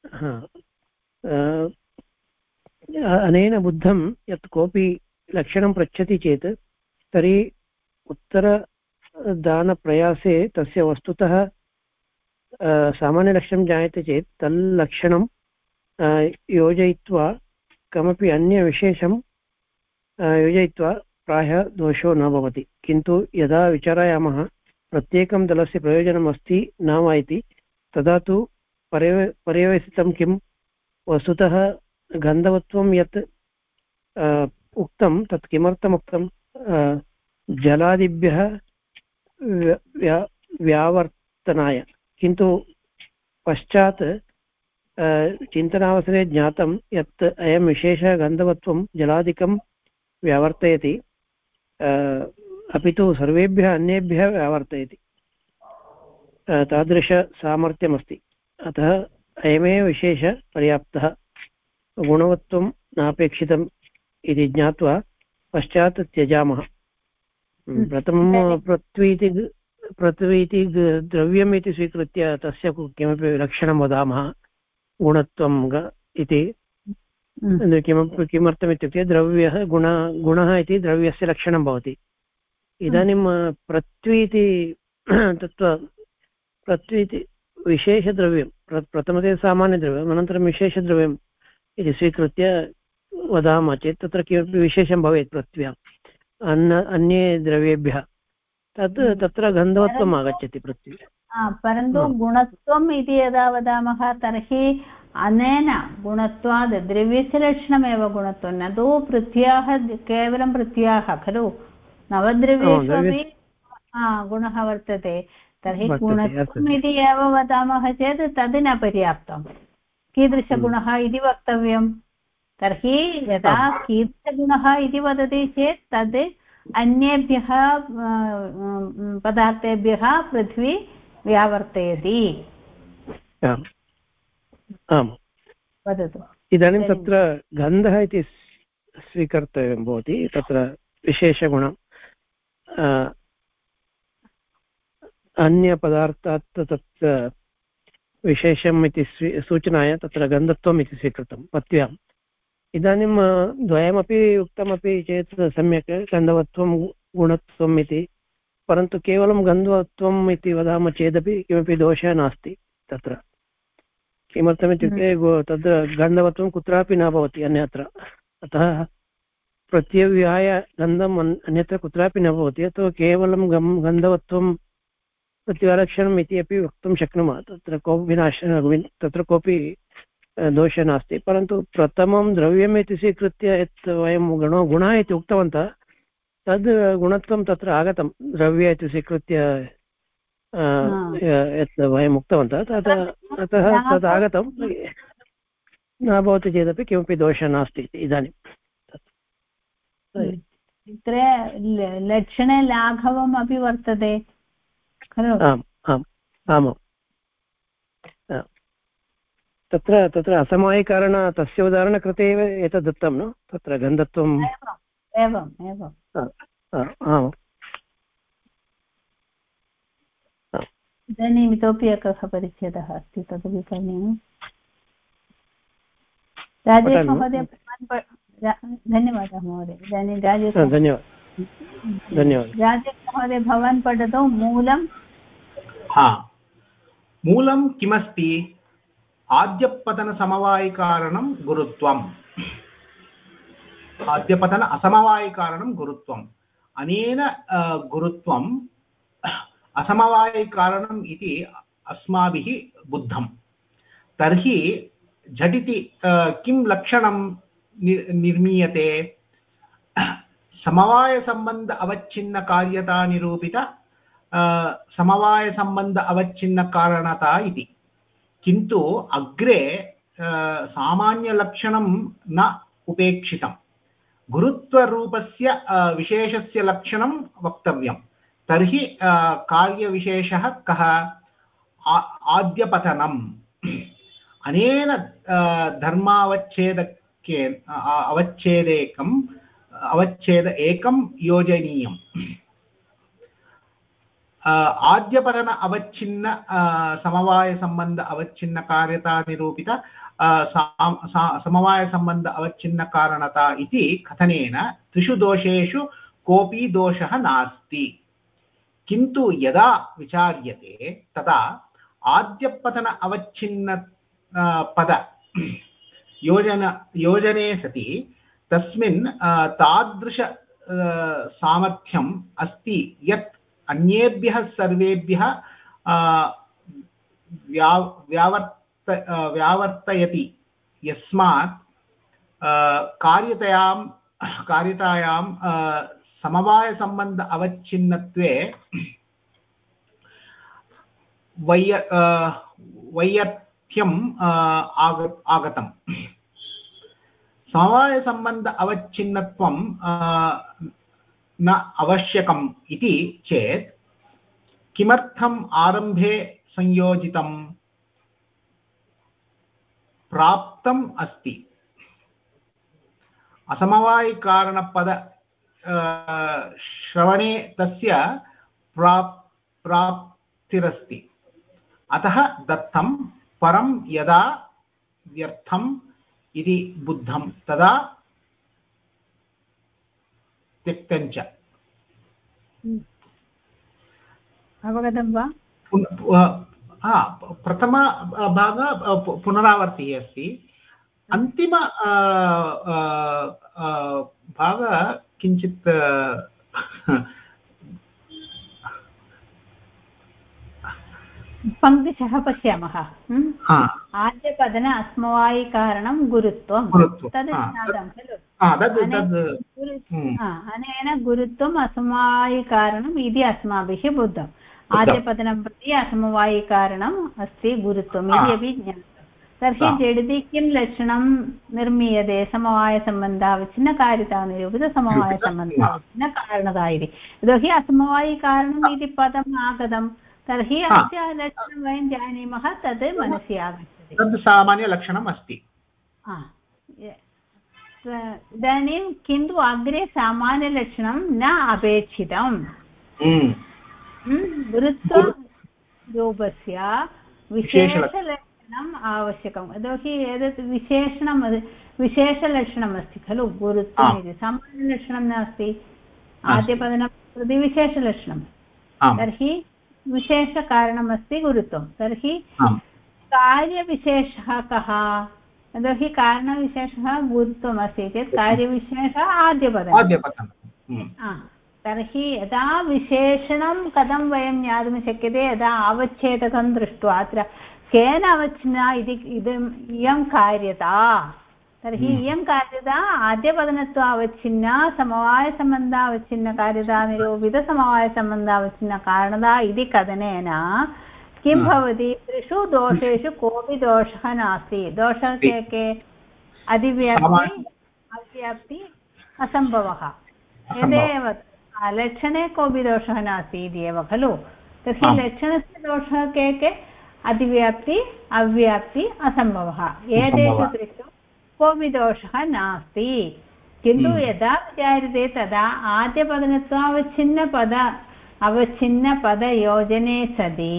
अनेन बुद्धं यत् कोऽपि लक्षणं पृच्छति चेत् तर्हि उत्तरदानप्रयासे तस्य वस्तुतः सामान्यलक्षणं जायते चेत् तल्लक्षणं योजयित्वा कमपि अन्यविशेषं योजयित्वा प्रायः दोषो न भवति। किन्तु यदा विचारयामः प्रत्येकं दलस्य प्रयोजनम् अस्ति न वा इति, तदा तु पर्यवसितं किं वस्तुतः गन्धवत्वं यत् उक्तं तत् किमर्थम् उक्तं? जलादिभ्यः व्यावर्तनाय। किन्तु पश्चात् चिन्तनावसरे ज्ञातं यत् अयं विशेषः गन्धवत्वं जलादिकं व्यावर्तयति, अपि तु सर्वेभ्यः अन्येभ्यः व्यावर्तयति, तादृशसामर्थ्यमस्ति। अतः अयमेव विशेषः पर्याप्तः, गुणवत्वं नापेक्षितम् इति ज्ञात्वा पश्चात् त्यजामः। प्रथमं पृथ्वी इति द्रव्यम् इति स्वीकृत्य तस्य किमपि लक्षणं वदामः, गुणत्वं इति। किमर्थमित्युक्ते द्रव्यः गुणः इति द्रव्यस्य लक्षणं भवति। इदानीं पृथ्वी इति तत्र पृथ्वी इति विशेषद्रव्यं प्रथमतया सामान्यद्रव्यम् अनन्तरं विशेषद्रव्यम् इति स्वीकृत्य वदामः चेत् तत्र किमपि विशेषं भवेत् पृथ्व्याम् अन्ये द्रव्येभ्यः तद् तत्र गन्धवत्वम् आगच्छति पृथ्वी। परन्तु गुणत्वम् इति यदा वदामः तर्हि अनेन गुणत्वात् द्रव्यस्य लक्षणमेव गुणत्वं न तु पृथ्व्याः केवलं पृथ्व्याः खलु नवद्रव्येषु अपि गुणः वर्तते। तर्हि गुणत्वम् इति एव वदामः चेत् तद् न पर्याप्तं कीदृशगुणः इति वक्तव्यं। तर्हि यदा कीदृशगुणः इति वदति चेत् तद् अन्येभ्यः पदार्थेभ्यः पृथ्वी व्यावर्तयति। आम् वदतु। इदानीं तत्र गन्धः इति स्वीकर्तव्यं भवति तत्र विशेषगुणम् अन्यपदार्थात् तत्र विशेषम् इति सूचनाय तत्र गन्धत्वम् इति स्वीकृतं पृथ्व्याम्। इदानीं द्वयमपि उक्तमपि चेत् सम्यक् गन्धवत्वं गुणत्वम् इति, परन्तु केवलं गन्धवत्वम् इति वदामः चेदपि किमपि दोषः नास्ति तत्र। किमर्थमित्युक्ते तद् गन्धवत्वं कुत्रापि न भवति अन्यत्र, अतः प्रत्यव्याय गन्धम् अन्यत्र कुत्रापि न भवति, अतः केवलं गन्धवत्वं प्रत्यालक्षणम् इति अपि वक्तुं शक्नुमः। तत्र कोऽपि तत्र कोऽपि दोषः नास्ति। परन्तु प्रथमं द्रव्यम् इति स्वीकृत्य यत् वयं गुणः इति उक्तवन्तः तद् गुणत्वं तत्र आगतं द्रव्य इति स्वीकृत्य यत् वयम् उक्तवन्तः अतः तद् आगतं न भवति चेदपि किमपि दोषः नास्ति इदानीं। तत्र लक्षणे लाघवम् अपि वर्तते खलु? आम् आम् आमां तत्र असमवायिकारण तस्य उदाहरणकृते एव एतद् दत्तं न तत्र गन्धत्वम्। एवम् एवम् आम्। इदानीम् इतोपि एकः परिच्छेदः अस्ति तदपि करणीयम्। राजेश महोदय धन्यवादः महोदय। इदानीं राजेश महोदय भवान् पठतु मूलं। मूलं किमस्ति? आद्यपतनसमवायिकारणं गुरुत्वम्। आद्यपतन असमवायिकारणं गुरुत्वम्। अनेन गुरुत्वम् असमवायिकारणम् इति अस्माभिः बुद्धं। तर्हि झटिति किं लक्षणं निर्मीयते? समवायसम्बन्ध अवच्छिन्नकार्यता निरूपित समवायसम्बन्ध अवच्छिन्नकारणता इति। किन्तु अग्रे सामान्यलक्षणं न उपेक्षितं, गुरुत्वरूपस्य विशेषस्य लक्षणं वक्तव्यं। तर्हि कार्यविशेषः कः? आद्यपतनम्। अनेन अवच्छेद एकं योजनीयम्। आद्यपतन अवच्छिन्न समवायसम्बन्ध अवच्छिन्न कार्यता निरूपित समवायसम्बन्ध अवच्छिन्न कारणता इति कथनेन त्रिषु दोषेषु कोऽपि दोषः नास्ति। किन्तु यदा विचार्यते तदा आद्यपतन अवच्छिन्न पद योजने सति तस्मिन् तादृश सामर्थ्यम् अस्ति यत् अन्येभ्यः सर्वेभ्यः व्यावर्तयति, यस्मात् कार्यतायां समवायसम्बन्ध अवच्छिन्नत्वे वैयर्थ्यम् आगतम्। समवायसम्बन्ध अवच्छिन्नत्वं न आवश्यकम् इति चेत् किमर्थम् आरम्भे संयोजितं? प्राप्तम् अस्ति। असमवायिकारणपद श्रवणे तस्य प्राप्तिरस्ति, अतः दत्तं। परं यदा व्यर्थम् इति बुद्धं तदा त्यक्तञ्च। अवगतं वा? प्रथम भाग पुनरावर्तिः अस्ति अन्तिम भाग किञ्चित् पङ्क्तिशः पश्यामः आद्यपदन अस्मवायिकारणं गुरुत्वं तद् ज्ञातं खलु अनेन गुरुत्वम् असमवायिकारणम् इति अस्माभिः बुद्धम् आद्यपदनं प्रति असमवायिकारणम् अस्ति गुरुत्वम् इति अपि ज्ञातं तर्हि झटिति किं लक्षणं निर्मीयते समवायसम्बन्धावच्छिन्नकारितानिरूपितसमवायसम्बन्धावच्छिन्नकारणता इति यतोहि असमवायिकारणम् इति पदम् आगतं तर्हि अस्य लक्षणं वयं जानीमः तद् मनसि आगच्छति तद् सामान्यलक्षणम् अस्ति इदानीं किन्तु अग्रे सामान्यलक्षणं न अपेक्षितम् गुरुत्वरूपस्य विशेषलक्षणम् आवश्यकम् यतोहि एतत् विशेषलक्षणम् अस्ति खलु गुरुत्वम् इति सामान्यलक्षणं नास्ति आद्यपदनं प्रति विशेषलक्षणं तर्हि विशेषकारणमस्ति गुरुत्वं तर्हि कार्यविशेषः कः यतोहि कारणविशेषः गुरुत्वमस्ति चेत् कार्यविशेषः आद्यपदम् तर्हि यदा विशेषणं कथं वयं ज्ञातुं शक्यते यदा अवच्छेदकं दृष्ट्वा अत्र केन अवच्छिन्ना इति इयं कार्यता तर्हि इयं कार्यता आद्यपदनत्व अवच्छिन्ना समवायसम्बन्धावच्छिन्नकार्यता निरूपितसमवायसम्बन्धावच्छिन्नकारणता इति कथनेन किं भवति त्रिषु दोषेषु कोऽपि दोषः नास्ति दोषः के अधिव्याप्ति अव्याप्ति असम्भवः यदेव लक्षणे कोऽपि दोषः नास्ति इति एव खलु तस्य लक्षणस्य दोषः के अधिव्याप्ति अव्याप्ति असम्भवः एतेषु त्रिषु कोऽपि दोषः नास्ति किन्तु यदा विचार्यते तदा अवच्छिन्नपदयोजने सति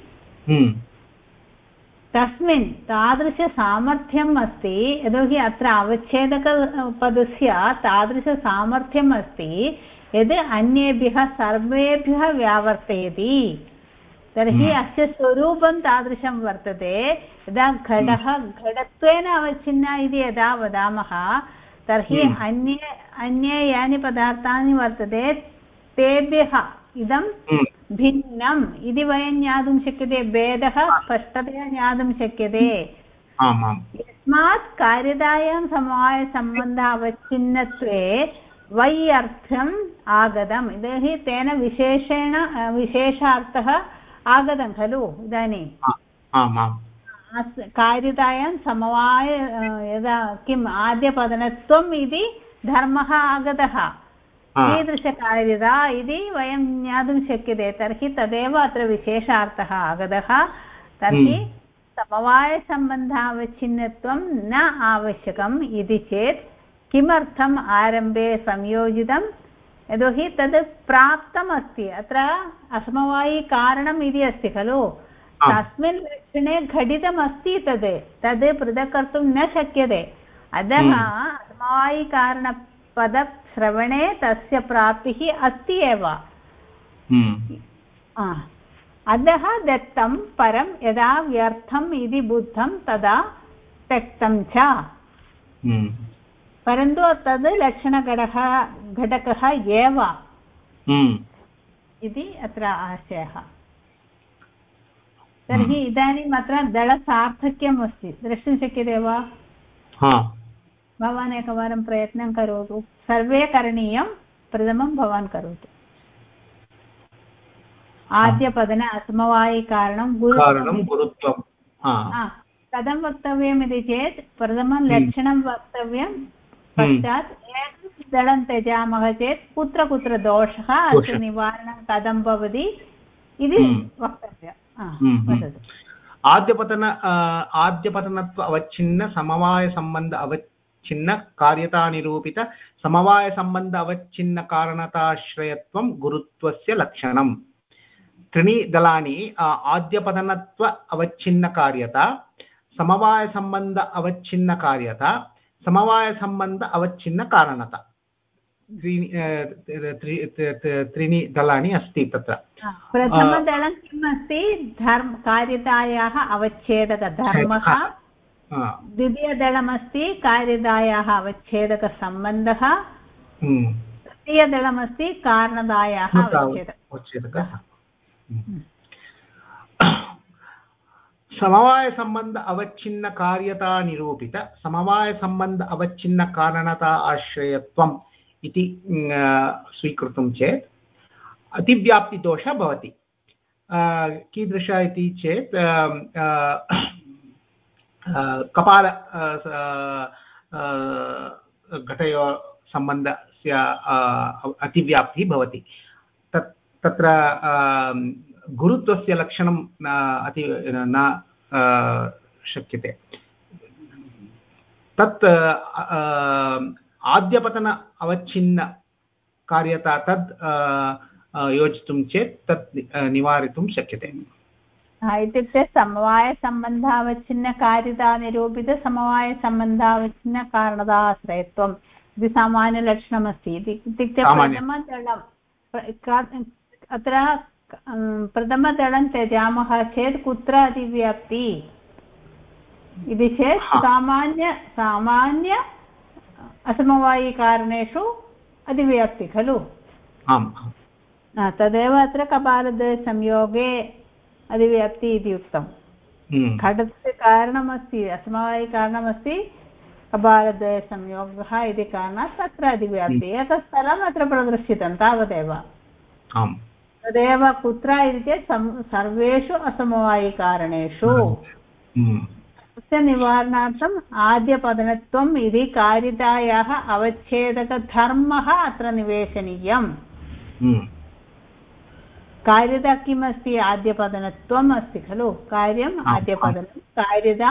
तस्मिन् तादृशसामर्थ्यम् अस्ति यतोहि अत्र अवच्छेदकपदस्य तादृशसामर्थ्यम् अस्ति यद् अन्येभ्यः सर्वेभ्यः व्यावर्तयति तर्हि अस्य स्वरूपं तादृशं वर्तते यदा घटः घटत्वेन अवच्छिन्ना इति यदा वदामः तर्हि अन्ये यानि पदार्थानि वर्तते तेभ्यः इदं भिन्नम् इति वयं ज्ञातुं शक्यते भेदः स्पष्टतया ज्ञातुं शक्यते यस्मात् कार्यतायां समवायसम्बन्धावच्छिन्नत्वे वै अर्थम् आगतम् इति तेन विशेषार्थः आगतं खलु इदानीं कार्यतायां समवाय यदा किम् आद्यपदनत्वम् इति धर्मः आगतः कीदृशकार्यता इति वयं ज्ञातुं शक्यते तर्हि तदेव अत्र विशेषार्थः आगतः तर्हि समवायसम्बन्धावच्छिन्नत्वं न आवश्यकम् इति चेत् किमर्थम् आरम्भे संयोजितं यतोहि तद् प्राप्तमस्ति अत्र असमवायिकारणम् इति अस्ति खलु तस्मिन् लक्षणे घटितमस्ति तद् पृथक् कर्तुं न शक्यते अतः असमवायिकारणपदश्रवणे तस्य प्राप्तिः अस्ति एव अतः दत्तं परं यदा व्यर्थम् इति बुद्धं तदा त्यक्तं च परन्तु तद् लक्षणघटकः एव इति अत्र आशयः तर्हि इदानीम् अत्र दलसार्थक्यम् अस्ति द्रष्टुं शक्यते वा भवान् एकवारं प्रयत्नं करोतु सर्वे करणीयं प्रथमं भवान् करोतु आद्यपदन असमवायिकारणं गुरुत्वं कथं वक्तव्यम् इति चेत् प्रथमं लक्षणं वक्तव्यं पश्चात् एकं दलं त्यजामः चेत् कुत्र कुत्र दोषः अस्य निवारणं कथं भवति इति वक्तव्यम् वदतु आद्यपतनत्व अवच्छिन्न समवायसम्बन्ध अवच्छिन्न कार्यतानिरूपित समवायसम्बन्ध अवच्छिन्न कारणताश्रयत्वं गुरुत्वस्य लक्षणं त्रीणि दलानि आद्यपतनत्व अवच्छिन्न कार्यता समवायसम्बन्ध अवच्छिन्न कार्यता समवायसम्बन्ध अवच्छिन्न कारणता त्रीणि दलानि अस्ति तत्र प्रथमदलं किम् अस्ति कार्यतायाः अवच्छेदकधर्मः द्वितीयदलमस्ति कार्यतायाः अवच्छेदकसम्बन्धः तृतीयदलमस्ति कारणतायाः अवच्छेदकः समवायसम्बन्ध अवच्छिन्न कार्यता निरूपित समवायसम्बन्ध अवच्छिन्न कारणता आश्रयत्वम् इति स्वीकृतं चेत् अतिव्याप्तिदोषः भवति कीदृश इति चेत् कपाल घटयो सम्बन्धस्य अतिव्याप्तिः भवति तत्र गुरुत्वस्य लक्षणं न शक्यते तत् आद्यपतन अवच्छिन्न कार्यता तद् योजितुं चेत् तत् निवारितुं शक्यते इत्युक्ते समवायसम्बन्धावच्छिन्नकार्यता निरूपितसमवायसम्बन्धावच्छिन्नकारणताश्रयत्वम् इति सामान्यलक्षणमस्ति इत्युक्ते अत्र प्रथमदलं त्यजामः चेत् कुत्र अतिव्याप्ति इति चेत् सामान्य असमवायिकारणेषु अतिव्याप्ति खलु तदेव अत्र कपालद्वयसंयोगे अधिव्याप्ति इति उक्तं घटस्य कारणमस्ति असमवायिकारणमस्ति कपालद्वयसंयोगः इति कारणात् तत्र अधिव्याप्ति एकस्थलम् अत्र प्रदर्शितं तावदेव तदेव कुत्र इति चेत् सर्वेषु असमवायिकारणेषु तस्य निवारणार्थम् आद्यपतनत्वम् इति कार्यतायाः अवच्छेदकधर्मः अत्र निवेशनीयम् कार्यता किमस्ति आद्यपतनत्वम् अस्ति खलु कार्यम् आद्यपतनं कार्यता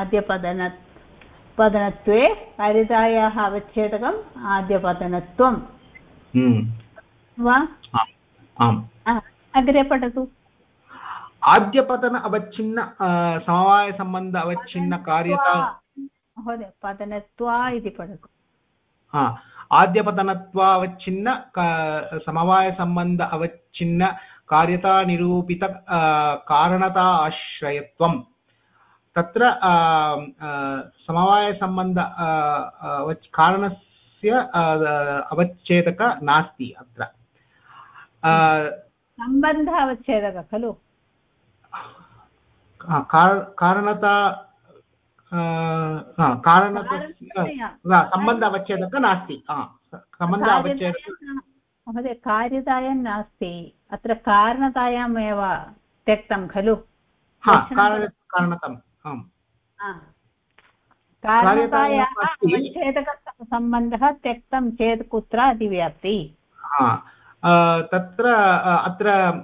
आद्यपतनत्वे कार्यतायाः अवच्छेदकम् आद्यपतनत्वं वा अग्रे पठतु आद्यपतन अवच्छिन्न समवायसम्बन्ध अवच्छिन्न कार्यता महोदय पतनत्वा इति पठतु आद्यपतनत्वावच्छिन्न समवायसम्बन्ध अवच्छिन्न कार्यता निरूपित कारणता आश्रयत्वं तत्र समवायसम्बन्ध कारणस्य अवच्छेदक नास्ति अत्र सम्बन्ध अवच्छेदक खलु कारणता सम्बन्ध अवच्छेदक नास्ति सम्बन्ध अवच्छेदक महोदय कार्यतायां नास्ति अत्र कारणतायामेव त्यक्तं खलु कारणताम् कारणतायाः अवच्छेदकसम्बन्धः त्यक्तं चेत् कुत्र अतिव्याप्ति तत्र अत्र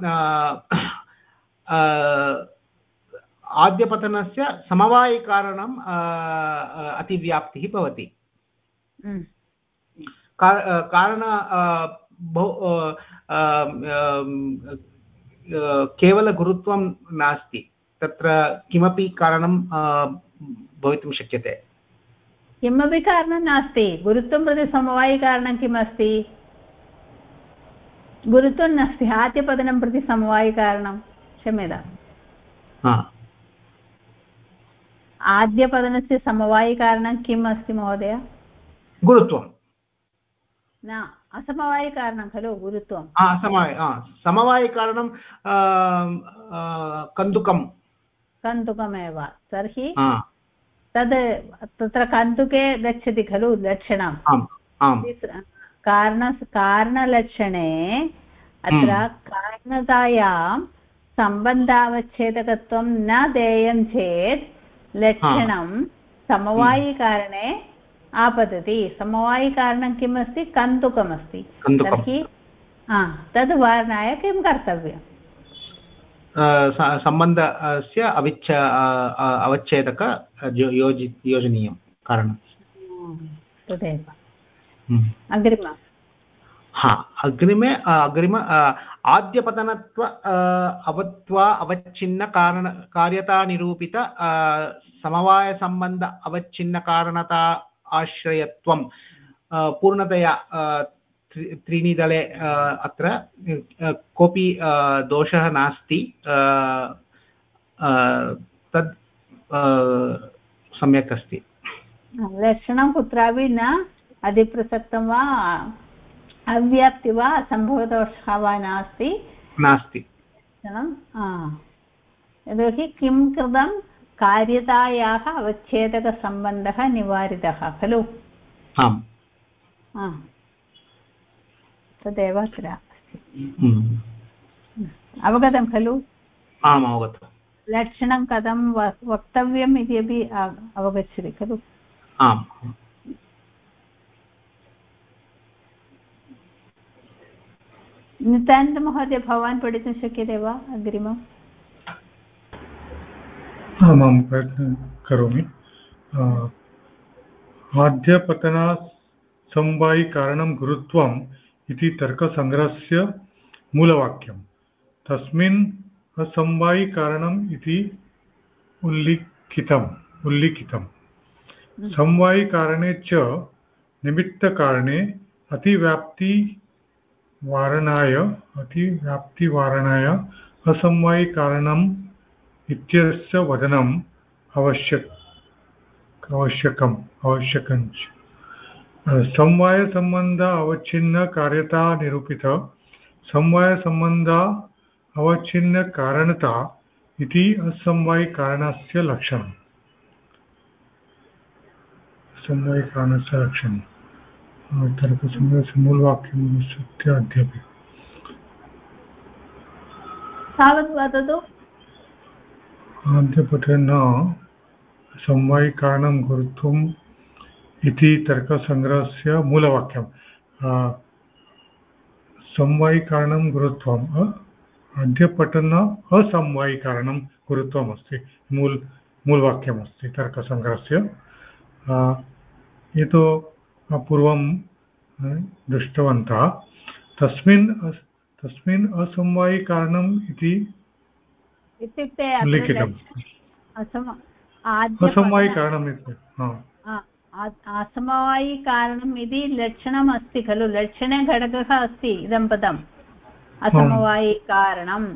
आद्यपतनस्य समवायिकारणम् अतिव्याप्तिः भवति कारण केवलगुरुत्वं नास्ति तत्र किमपि कारणं भवितुं शक्यते किमपि कारणं नास्ति गुरुत्वं प्रति समवायिकारणं किमस्ति गुरुत्वं नास्ति आद्यपतनं प्रति समवायिकारणं क्षम्यताम् आद्यपतनस्य समवायिकारणं किम् अस्ति महोदय गुरुत्वं न असमवायिकारणं खलु गुरुत्वं समवायिकारणं कन्दुकमेव तर्हि तद् तत्र कन्दुके गच्छति खलु लक्षणं कारणलक्षणे अत्र कारणतायां सम्बन्धावच्छेदकत्वं न देयं चेत् लक्षणं समवायिकारणे आपतति समवायिकारणं किम् अस्ति कन्दुकमस्ति तर्हि तद् वारणाय किं कर्तव्यं सम्बन्धस्य अवच्छेदक योजनीयं कारणं तदेव अग्रिम आद्यपतनत्व अवच्छिन्न कार्यता निरूपित समवायसम्बन्ध अवच्छिन्न कारणता आश्रयत्वं पूर्णतया त्रीणि दले अत्र कोऽपि दोषः नास्ति तद् सम्यक् अस्ति। लक्षणं कुत्रापि न अधिप्रसक्तं वा अव्याप्ति वा असम्भवदोषः वा नास्ति यतोहि किं कृतं कार्यतायाः अवच्छेदकसम्बन्धः निवारितः खलु। आम् तदेव अत्र अवगतं खलु। आम् अवगतम्। लक्षणं कथं वक्तव्यम् इति अपि अवगच्छति खलु। आम् नितान्तमहोदय भवान् पठितुं शक्यते वा अग्रिमम्? आमां प्रयत्नं करोमि। आद्यपतनासमवायिकारणं गुरुत्वम् इति तर्कसङ्ग्रहस्य मूलवाक्यं। तस्मिन् असमवायिकारणम् इति उल्लिखितं। समवायिकारणे च निमित्तकारणे अतिव्याप्तिवारणाय असमवायिकारणम् इत्यस्य वदनम् आवश्यकञ्च। समवायसम्बन्ध अवच्छिन्न कार्यता निरूपित समवायसम्बन्ध अवच्छिन्न कारणता इति असमवायिकारणस्य लक्षणम्। समवायिकारणस्य लक्षणं तर्कसङ्ग्रहस्य मूलवाक्यमनुसृत्य अद्यापि तावत् वदतु। आद्यपठन समवायिकारणं गुरुत्वम् इति तर्कसङ्ग्रहस्य मूलवाक्यं। समवायिकारणं गुरुत्वम् आद्यपठन असमवायिकारणं गुरुत्वम् अस्ति मूलवाक्यमस्ति तर्कसङ्ग्रहस्य। यतो पूर्वं दृष्टवन्तः तस्मिन् असमवायिकारणम् इति इत्युक्ते लिखितम्। असमवायिकारणम् असमवायिकारणम् इति लक्षणम् अस्ति खलु। लक्षणे घटकः अस्ति इदं पदम् असमवायिकारणम्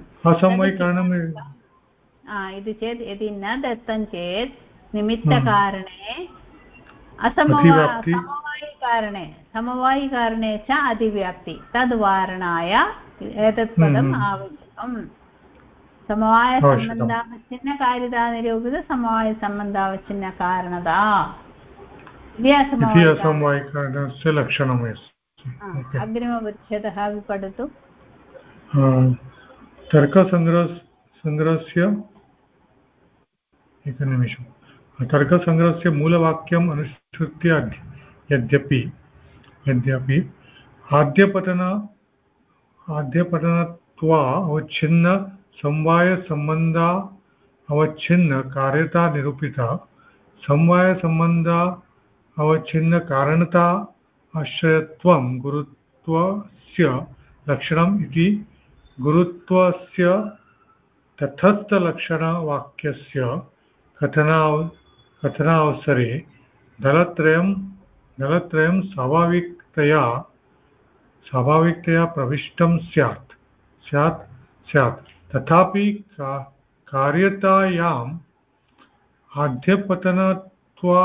इति चेत् यदि न दत्तं चेत् निमित्तकारणे समवायिकारणे च अधिव्याप्ति तद्वारणाय एतत् पदम् आवश्यकम्। समवायसम्बन्धावच्छिन्नकार्यता निरूपित समवायसम्बन्धावच्छिन्नकारणता इति असमवायिकारणस्य लक्षणम्। अग्रिमपरिच्छेदः अपि पठतु। तर्कसङ्ग्रहस्य एकनिमिषम्। तर्कसङ्ग्रहस्य मूलवाक्यम् अनुसृत्य यद्यपि आद्यपतनत्वा अवच्छिन्न समवायसम्बन्ध अवच्छिन्न कार्यता निरूपिता समवायसम्बन्ध अवच्छिन्न कारणता आश्रयत्वं गुरुत्वस्य लक्षणम् इति गुरुत्वस्य तटस्थलक्षणवाक्यस्य कथनावसरे दलत्रयं स्वाभाविकतया प्रविष्टं स्यात्। तथापि कार्यतायाम् आद्यपतनत्वा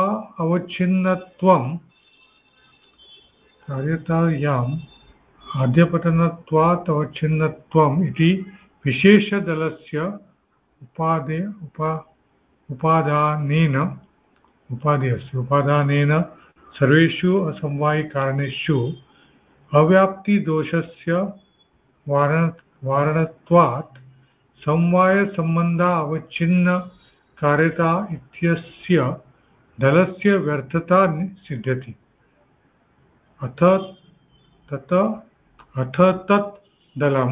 अवच्छिन्नत्वम् इति विशेषदलस्य उपादानेन सर्वेषु असमवायिकारणेषु अव्याप्तिदोषस्य वारणत्वात् समवायसम्बन्धा अवच्छिन्न कार्यता इत्यस्य दलस्य व्यर्थता सिद्ध्यति। अथ तत् दलं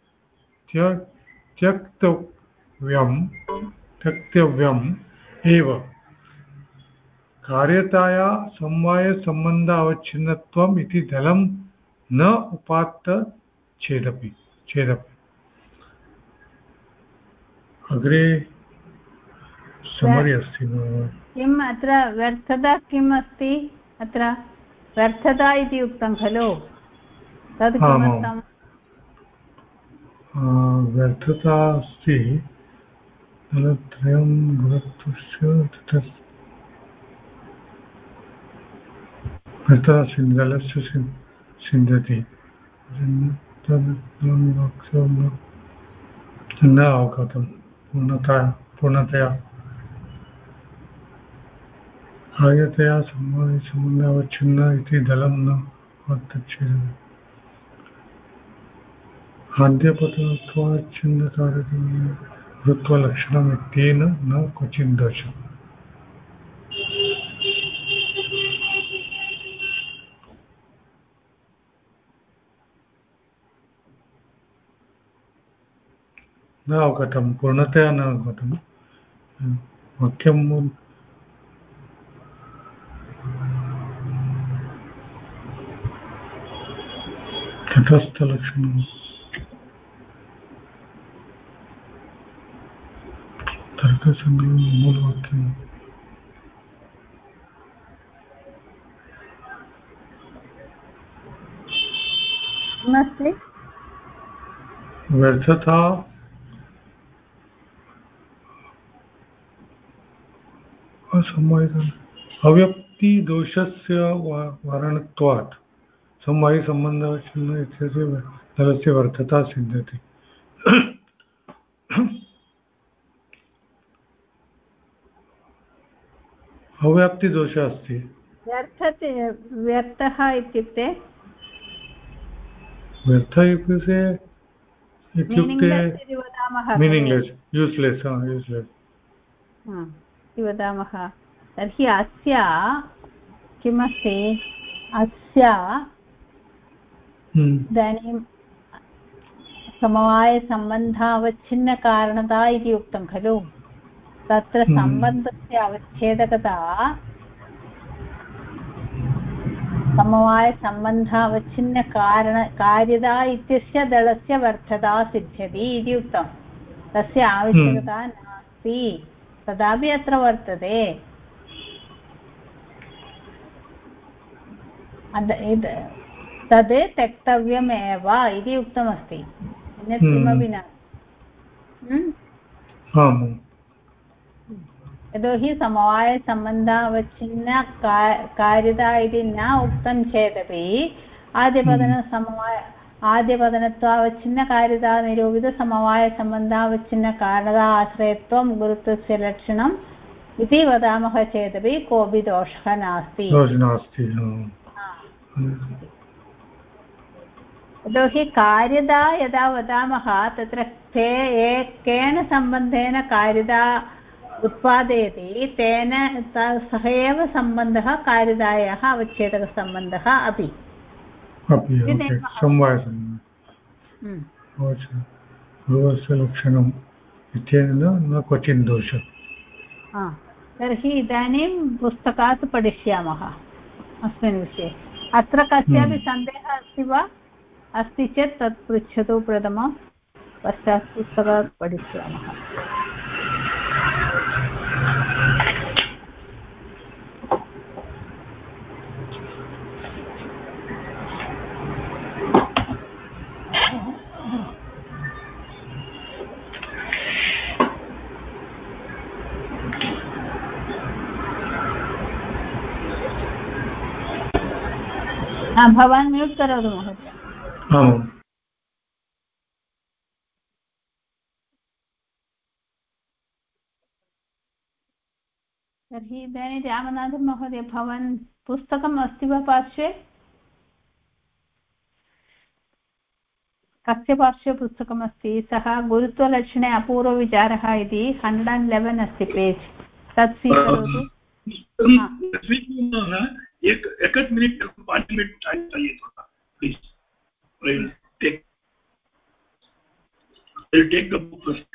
त्यक्तव्यम् एव। कार्यताया समवायसम्बन्ध अवच्छिन्नत्वम् इति दलं न उपात्त चेदपि अग्रे समरी अस्ति। किम् अत्र व्यर्थता किम् अस्ति? अत्र व्यर्थता इति उक्तं खलु, तद् किमर्थम्? व्यर्थता अस्ति दलत्रयं गुणत्वस्य ततः दलस्य सिन्ध्यति न अवगतं पूर्णतया कार्यतया सम्बन्धावच्छिन्न इति दलं न वर्तच्छेदः आद्यपतनत्वाच्छिन्नकार्यत्वलक्षणम् इत्येन न क्वचित् दोषः न अवगतं पूर्णतया न अवगतं वाक्यं तटस्थलक्षणं तर्कसङ्ग्रहं मूलवाक्यं किमस्ति व्यर्थता असमवायिकम् अव्यक्तिदोषस्य वारणत्वात् समवायिसम्बन्धवच्छिन्न इत्यस्य दलस्य व्यर्थता सिद्ध्यति अव्याप्तिदोषः अस्ति व्यर्थः इत्युक्ते व्यर्थ इत्युक्ते मीनिङ्ग्लेस् यूस्लेस् इति वदामः तर्हि अस्य किमस्ति अस्य इदानीं समवायसम्बन्धावच्छिन्नकारणता इति उक्तं खलु तत्र सम्बन्धस्य अवच्छेदकता समवायसम्बन्धावच्छिन्नकार्यता इत्यस्य दलस्य व्यर्थता सिद्ध्यति इति उक्तं तस्य आवश्यकता नास्ति तदापि अत्र वर्तते तद् त्यक्तव्यमेव इति उक्तमस्ति अन्यत् किमपि नास्ति यतोहि समवायसम्बन्धावच्छिन्नकार्यता इति न उक्तं चेदपि आद्यपदनत्वावच्छिन्नकार्यता निरूपितसमवायसम्बन्धावच्छिन्नकारणता आश्रयत्वं गुरुत्वस्य लक्षणम् इति वदामः चेदपि कोऽपि दोषः नास्ति यतोहि कार्यता यदा वदामः तत्र केन सम्बन्धेन कार्यता उत्पादयति तेन सह एव सम्बन्धः कार्यतायाः अवच्छेदकसम्बन्धः अपि लक्षणम् इत्यनेन न क्वचित् दोषः तर्हि इदानीं पुस्तकात् पठिष्यामः अस्मिन् विषये अत्र कस्यापि सन्देहः अस्ति वा अस्ति चेत् तत् पृच्छतु प्रथमं पश्चात् पुस्तकात् पठिष्यामः भवान् म्यूट् करोतु महोदय तर्हि इदानीं रामनाथन् महोदय भवान् पुस्तकम् अस्ति वा पार्श्वे कस्य पार्श्वे पुस्तकमस्ति सः गुरुत्वलक्षणे अपूर्वविचारः इति 111 अस्ति पेज् तत् स्वीकरोतु एकच मिनिट 5 मिनिट टाइम चाहिए थोड़ा please I'll take the book first.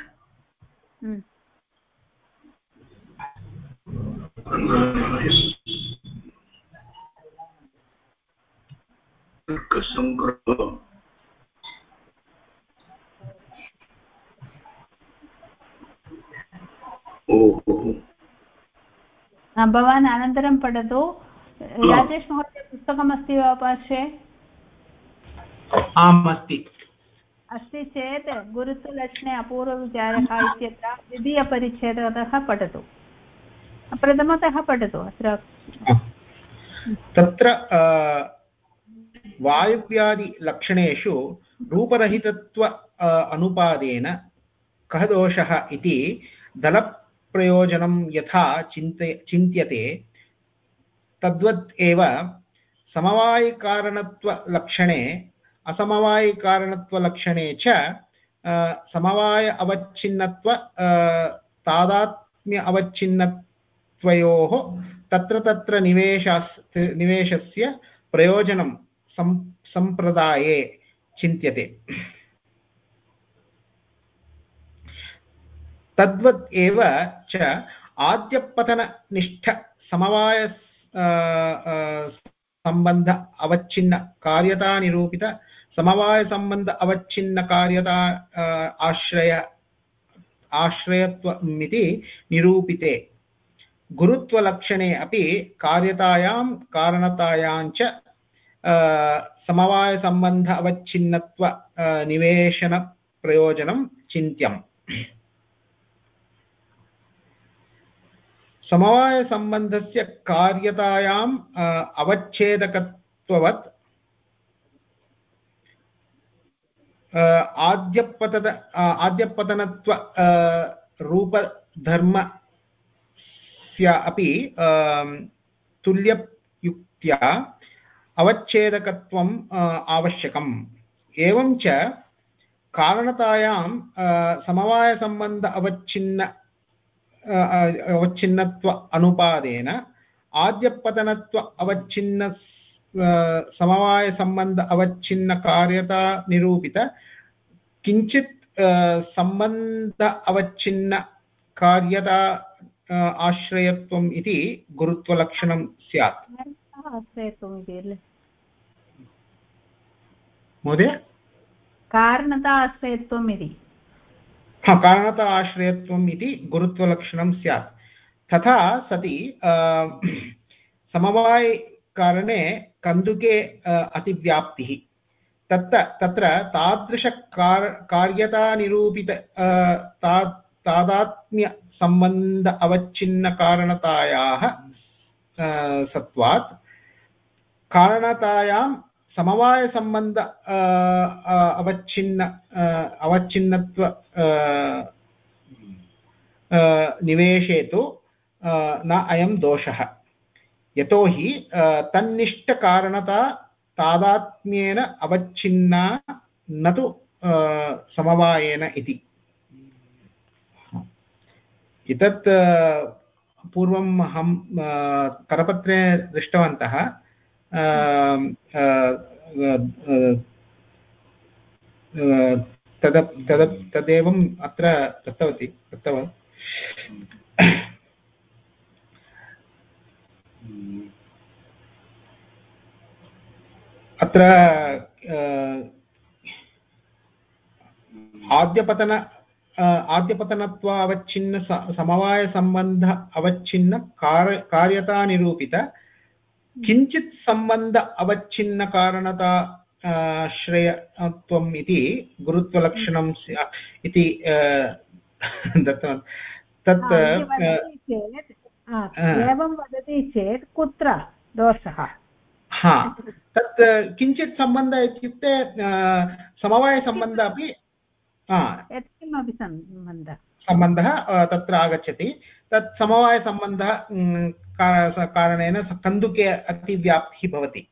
भवान् अनन्तरं पठतु राजेश महोदय पुस्तकमस्ति वा पार्श्वे आम् अस्ति अस्ति चेत् गुरुत्वलक्षणे अपूर्वविचारः इत्यत्र द्वितीयपरिच्छेदतः पठतु, प्रथमतः पठतु। अत्र तत्र वायुव्यादिलक्षणेषु रूपरहितत्व अनुपादेन कः दोषः इति दलप्रयोजनं यथा चिन्त्यते तद्वत् एव समवायिकारणत्वलक्षणे असमवायिकारणत्वलक्षणे च समवाय अवच्छिन्नत्व तादात्म्य अवच्छिन्नत्वयोः तत्र तत्र निवेशस्य प्रयोजनं सम्प्रदाये चिन्त्यते। तद्वत् एव च आद्यपतननिष्ठ समवाय संबंध अवच्छिन्न कार्यता निरूपित समवाय संबंध अवच्छिन्न कार्यता आश्रयत्वमिति निरूपिते गुरुत्वलक्षणे अपि कार्यतायां कारणतायां च समवाय संबंध अवच्छिन्नत्व निवेशन प्रयोजनं चिन्त्यम्। समवाय संबंधस्य कार्यतायाम् अवच्छेदकत्ववत् आद्यपतनत्व रूपधर्मस्य अपि तुल्ययुक्त्या अवच्छेदकत्वम् आवश्यकम्। एवं च कारणतायां समवाय संबंध अवच्छिन्नत्व अनुपादेन आद्यपतनत्व अवच्छिन्न समवाय संबंध अवच्छिन्न कार्यता निरूपित किंचित संबंध अवच्छिन्न कार्यता आश्रयत्वम् इति गुरुत्वलक्षणं स्यात्। महोदय कारणता आश्रयत्वम् इति कारणता आश्रयत्वम् इति गुरुत्वलक्षणं स्यात्। तथा सति समवाय कारणे कन्दुके अतिव्याप्तिः तत्र तादृश कार्यता निरूपित तादात्म्य संबंध अवच्छिन्न कारणतायाः सत्वात् कारणतायां समवाय संबंध अवच्छिन्नत्व निवेशे तु न अयं दोषः, यतोहि तन्निष्ठकारणता तादात्म्येन अवच्छिन्ना न तु समवायेन इति। एतत् पूर्वम् अहं करपत्रे दृष्टवन्तः। तदेवम् अत्र दत्तवान्। अत्र आद्यपतनत्व अवच्छिन्न समवाय संबंध अवच्छिन्न कार्यता निरूपित किंचित् संबंध अवच्छिन्न कारणता श्रेयत्वम् इति गुरुत्वलक्षणं इति दत्तवान्। तत् एवं वदति चेत् कुत्र दोषः? तत् किंचित् सम्बन्ध इत्युक्ते समवायसम्बन्धः अपि यत्किमपि सम्बन्धः तत्र आगच्छति। तत् समवायसम्बन्धः कारणेन कन्दुके अतिव्याप्तिः भवति।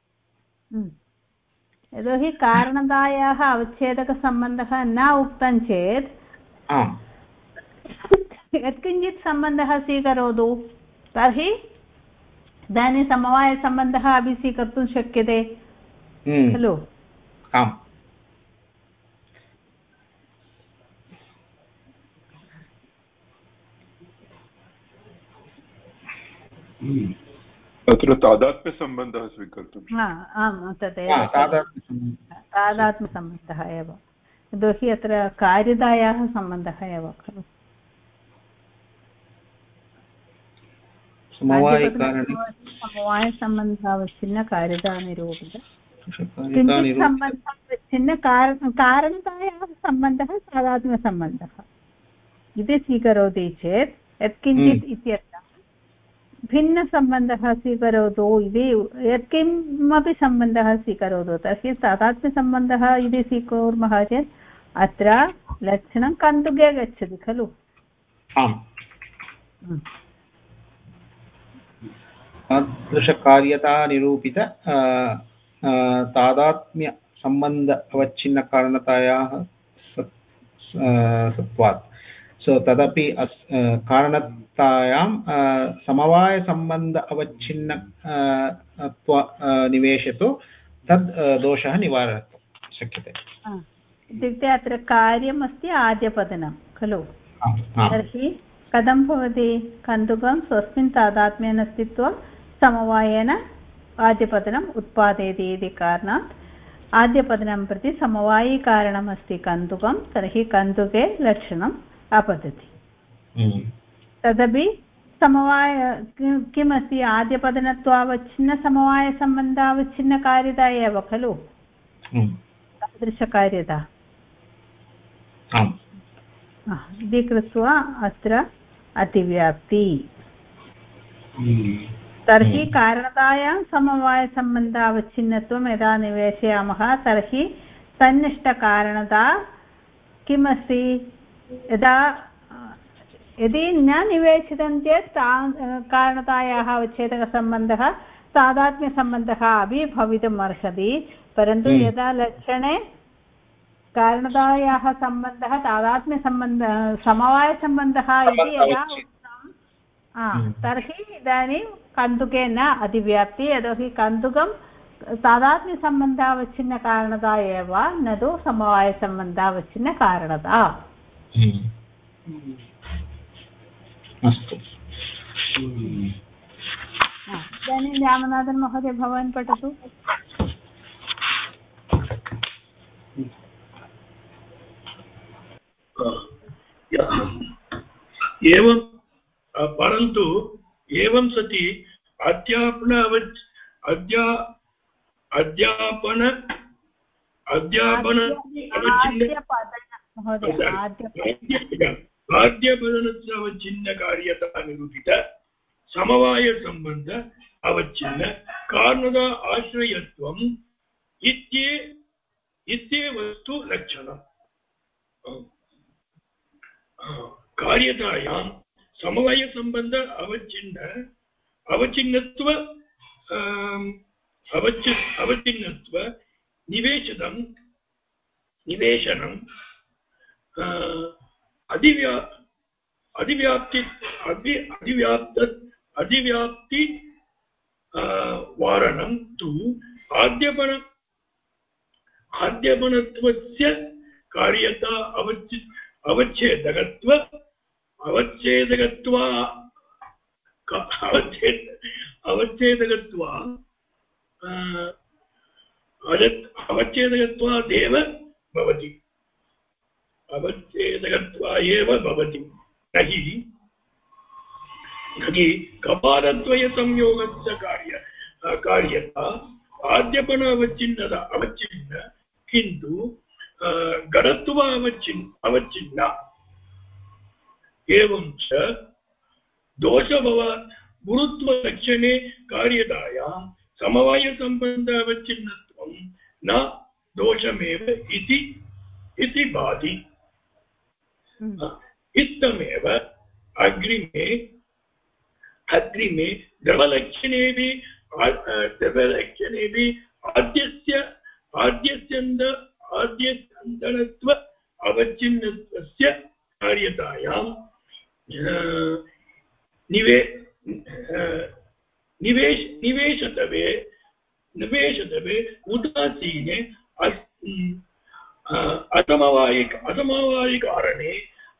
यतोहि कारणतायाः अवच्छेदकसम्बन्धः न उक्तं चेत् यत्किञ्चित् सम्बन्धः स्वीकरोतु, तर्हि इदानीं समवायसम्बन्धः अपि स्वीकर्तुं शक्यते खलु? आम्। तत्र तादात्म्यसम्बन्धः स्वीकर्तुं आम् तदेव तादात्म्यसम्बन्धः एव, यतोहि अत्र कार्यतायाः सम्बन्धः एव खलु। समवायसम्बन्धावच्छिन्न कार्यता निरूपित किञ्चित् सम्बन्धावच्छिन्न कारणतायाः सम्बन्धः तादात्म्यसम्बन्धः इति स्वीकरोति चेत् यत्किञ्चित् इत्यर्थः भिन्नसम्बन्धः स्वीकरोतु इति यत्किमपि सम्बन्धः स्वीकरोतु तर्हि तादात्म्यसम्बन्धः इति स्वीकुर्मः चेत् अत्र लक्षणं कन्दुके गच्छति खलु तादृशकार्यता निरूपित तादात्म्यसम्बन्ध अवच्छिन्नकारणतायाः सत्वात् सो तदपि कारणतायां समवायसम्बन्ध अवच्छिन्न निवेशतो तद् दोषः निवारयितुं शक्यते इत्युक्ते अत्र कार्यमस्ति आद्यपदनं खलु तर्हि कथं भवति कन्दुकं स्वस्मिन् तादात्म्येन स्थित्वा समवायेन आद्यपदनम् उत्पादयति इति कारणात् आद्यपदनं प्रति समवायिकारणमस्ति कन्दुकं तर्हि कन्दुके लक्षणम् अपतति तदपि समवाय किमस्ति आद्यपदनत्वावच्छिन्नसमवायसम्बन्धावच्छिन्नकार्यता एव खलु तादृशकार्यता इति कृत्वा अत्र अतिव्याप्ति तर्हि कारणतायां समवायसम्बन्धावच्छिन्नत्वं यदा निवेशयामः तर्हि तन्निष्ठकारणता किमस्ति यदि न निवेशितं चेत् कारणतायाः अवच्छेदकसम्बन्धः तादात्म्यसम्बन्धः अपि भवितुम् अर्हति परन्तु यदा लक्षणे कारणतायाः सम्बन्धः तादात्म्यसम्बन्धः समवायसम्बन्धः इति यदा उक्तं तर्हि इदानीं कन्दुके न अतिव्याप्ति यतोहि कन्दुकं तादात्म्यसम्बन्धावच्छिन्नकारणता एव न तु समवायसम्बन्धावच्छिन्नकारणता अस्तु इदानीं रामनाथन् महोदय भवान् पठतु एवं परन्तु एवं सति अध्यापन आद्यपदनस्य अवच्छिन्नकार्यता निरूपित समवायसम्बन्ध अवच्छिन्न कारणता आश्रयत्वम् इत्येवस्तु लक्षणम् कार्यतायां समवायसम्बन्ध अवच्छिन्नत्व निवेशनम् अधिव्याप्ति वारणं तु आद्यपनत्वस्य कार्यता अवच्छेदकत्वादेव भवति हि कपालद्वयसंयोगस्य कार्यता आद्यपन अवच्छिन्न किन्तु घटत्व अवच्छिन्न एवं च दोषभवात् गुरुत्वलक्षणे कार्यतायां समवायसम्बन्ध अवच्छिन्नत्वं न दोषमेव इति भाति इत्थमेव अग्रिमे द्रवलक्षणेऽपि आद्यस्यन्दनत्व अवच्छिन्नत्वस्य कार्यतायां निवेशतवे उदासीने असमवायिकारणे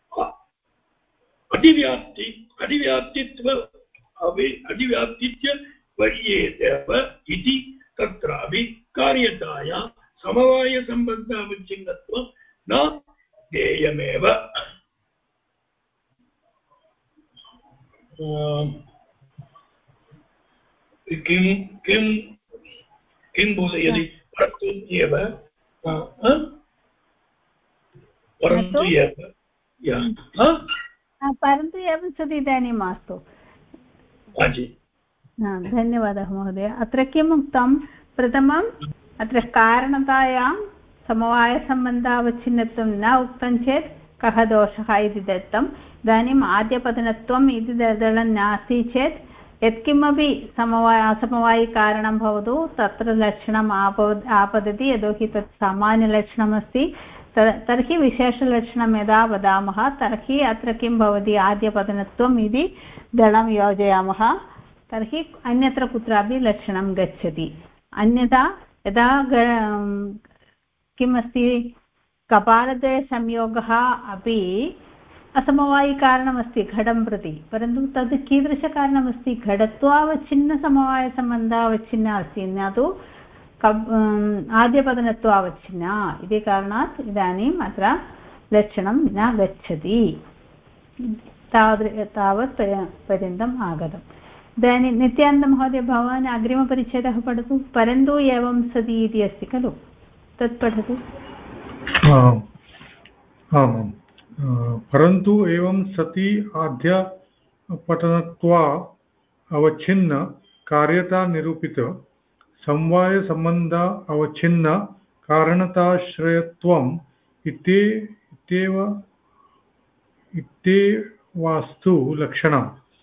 अधिव्याप्तित्य वर्येतेव इति तत्रापि कार्यतायां समवायसम्बन्धावच्छिन्नत्वं न ज्ञेयमेव किं बोधयति परन्तु एव परन्तु परन्तु एवं सति इदानीं मास्तु। धन्यवादः महोदय। अत्र किम् उक्तं, प्रथमम् अत्र कारणतायां समवायसम्बन्धावच्छिन्नत्वं न उक्तं चेत् कः दोषः इति दत्तम्। इदानीम् आद्यपतनत्वम् इति दलं नास्ति चेत् यत्किमपि असमवायिकारणं भवतु तत्र लक्षणम् आपतति, यतोहि तत् सामान्यलक्षणमस्ति। तर्हि विशेषलक्षणं यदा वदामः तर्हि अत्र किं भवति, आद्यपतनत्वम् इति दलं योजयामः, तर्हि अन्यत्र कुत्रापि लक्षणं गच्छति। अन्यथा यदा किमस्ति, कपालद्वयसंयोगः अपि असमवायिकारणमस्ति घटं प्रति, परन्तु तद् कीदृशकारणमस्ति, घटत्वावच्छिन्नसमवायसम्बन्धावच्छिन्न अस्ति, न तु आद्यपतनत्वावच्छिन्ना इति कारणात् इदानीम् अत्र लक्षणं न गच्छति। तावत् पर्यन्तम् आगतम्। इदानीं नित्यानन्दमहोदय, भवान् अग्रिमपरिच्छेदः पठतु। परन्तु एवं सति इति अस्ति खलु, तत् पठतु। आमां, परन्तु एवं सति आद्यपतनत्वा अवच्छिन्न कार्यता निरूपित समवायसम्बन्ध अवच्छिन्न कारणताश्रयत्वम् इत्येवास्तु लक्षणम्।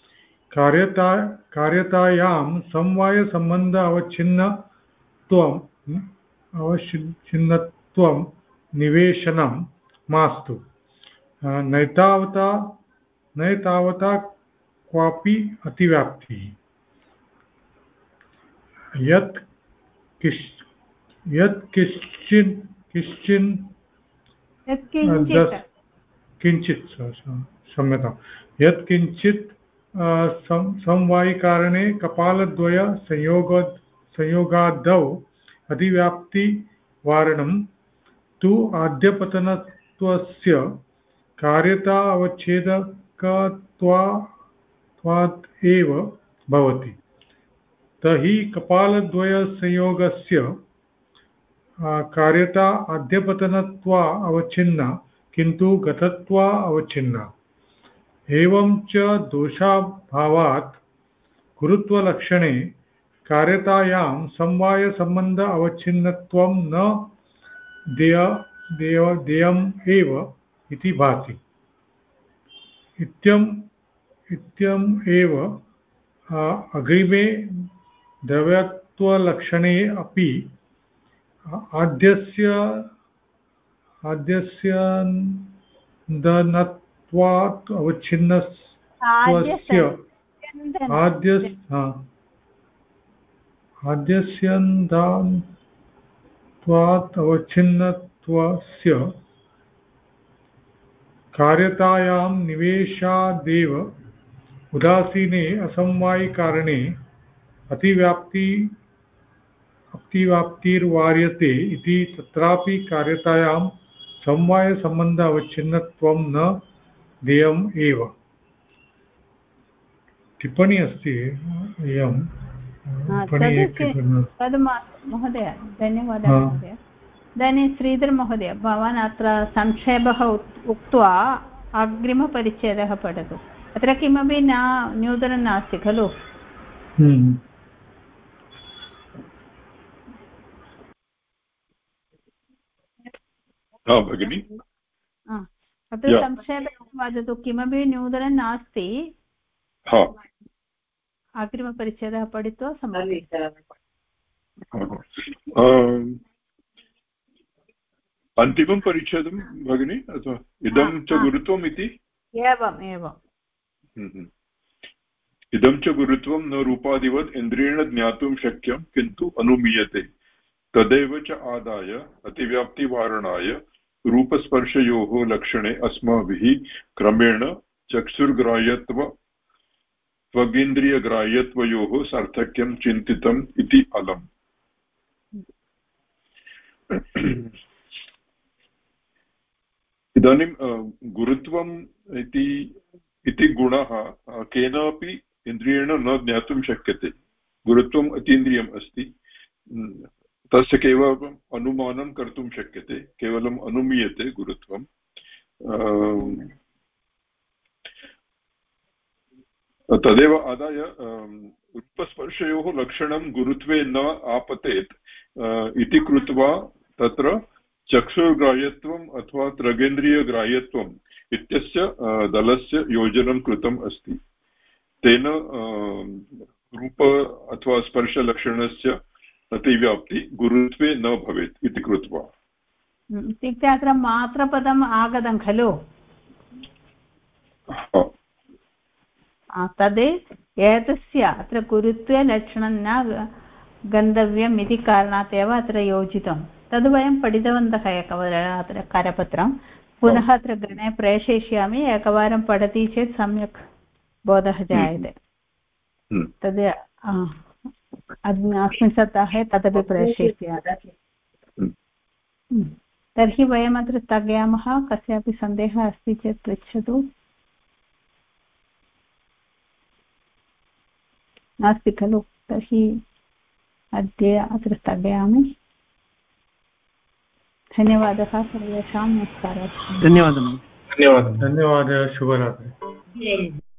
कार्यतायां समवायसम्बन्ध अवच्छिन्नत्वं निवेशनं मास्तु। नैतावता क्वापि अतिव्याप्तिः। यत् किञ्चित् क्षम्यतां, यत्किञ्चित् समवायिकारणे कपालद्वय संयोगादौ अतिव्याप्तिवारणं तु आद्यपतनत्वस्य कार्यता अवच्छेदकत्वात् एव भवति। तर्हि कपालद्वयसंयोगस्य कार्यता आद्यपतनत्वा अवच्छिन्ना किन्तु गतत्वा अवच्छिन्ना। एवं च दोषाभावात् गुरुत्वलक्षणे कार्यतायां समवायसम्बन्ध अवच्छिन्नत्वं न देयम् एव इति भाति। इत्यम् एव अग्रिमे द्रव्यत्वलक्षणे अपि आद्यस्यन्दनत्वात् अवच्छिन्नत्वस्य कार्यतायां निवेशादेव उदासीने असमवायिकारणे अतिव्याप्तिर्वार्यते इति तत्रापि कार्यतायां समवायसम्बन्ध अवच्छिन्नत्वं न देयम् एव। टिप्पणी अस्ति इयं महोदय। धन्यवादः महोदय। इदानीं श्रीधर महोदय, भवान् अत्र संक्षेपः उक्त्वा अग्रिमपरिच्छेदः पठतु। अत्र किमपि नूतनं नास्ति खलु? भगिनि, अत्र संक्षेपं वदतु, किमपि नूतनं नास्ति। अग्रिमपरिच्छेदः पठित्वा अन्तिमं परिच्छेदं भगिनि, अथवा इदं च गुरुत्वम् इति? एवम्। इदं च गुरुत्वं न रूपादिवत् इन्द्रियेण ज्ञातुं शक्यं किन्तु अनुमीयते। तदेव च आदाय अतिव्याप्तिवारणाय रूपस्पर्शयोः लक्षणे अस्माभिः क्रमेण चक्षुर्ग्राह्यत्वगेन्द्रियग्राह्यत्वयोः सार्थक्यं चिन्तितम् इति अलम्। इदानीं गुरुत्वम् इति गुणः केनापि इन्द्रियेण न ज्ञातुं शक्यते। गुरुत्वम् अतीन्द्रियम् अस्ति, तस्य केवलम् अनुमानं कर्तुं शक्यते, केवलम् अनुमीयते गुरुत्वम्। तदेव आदाय रूपस्पर्शयोः लक्षणं गुरुत्वे न आपतेत् इति कृत्वा तत्र चक्षुर्ग्राह्यत्वम् अथवा त्रगेन्द्रियग्राह्यत्वम् इत्यस्य दलस्य योजनं कृतम् अस्ति। तेन रूप अथवा स्पर्शलक्षणस्य अतिव्याप्ति गुरुत्वे न भवेत् इति कृत्वा। इत्युक्ते अत्र मात्रपदम् आगतं खलु, तद् एतस्य अत्र गुरुत्वे लक्षणं न गन्तव्यम् इति कारणात् एव अत्र योजितं। तद् वयं पठितवन्तः एकवारम् अत्र करपत्रं, पुनः अत्र गणे प्रेषयिष्यामि, एकवारं पठति चेत् सम्यक् बोधः जायते। तद् अस्मिन् सप्ताहे तदपि प्रेषयिष्यामि। तर्हि वयम् अत्र स्थगयामः। कस्यापि सन्देहः अस्ति चेत् पृच्छतु। नास्ति खलु? तर्हि अद्य अत्र स्थगयामि। धन्यवादः सर्वेषां। नमस्कारः। धन्यवादः। धन्यवादः। शुभरात्रिः।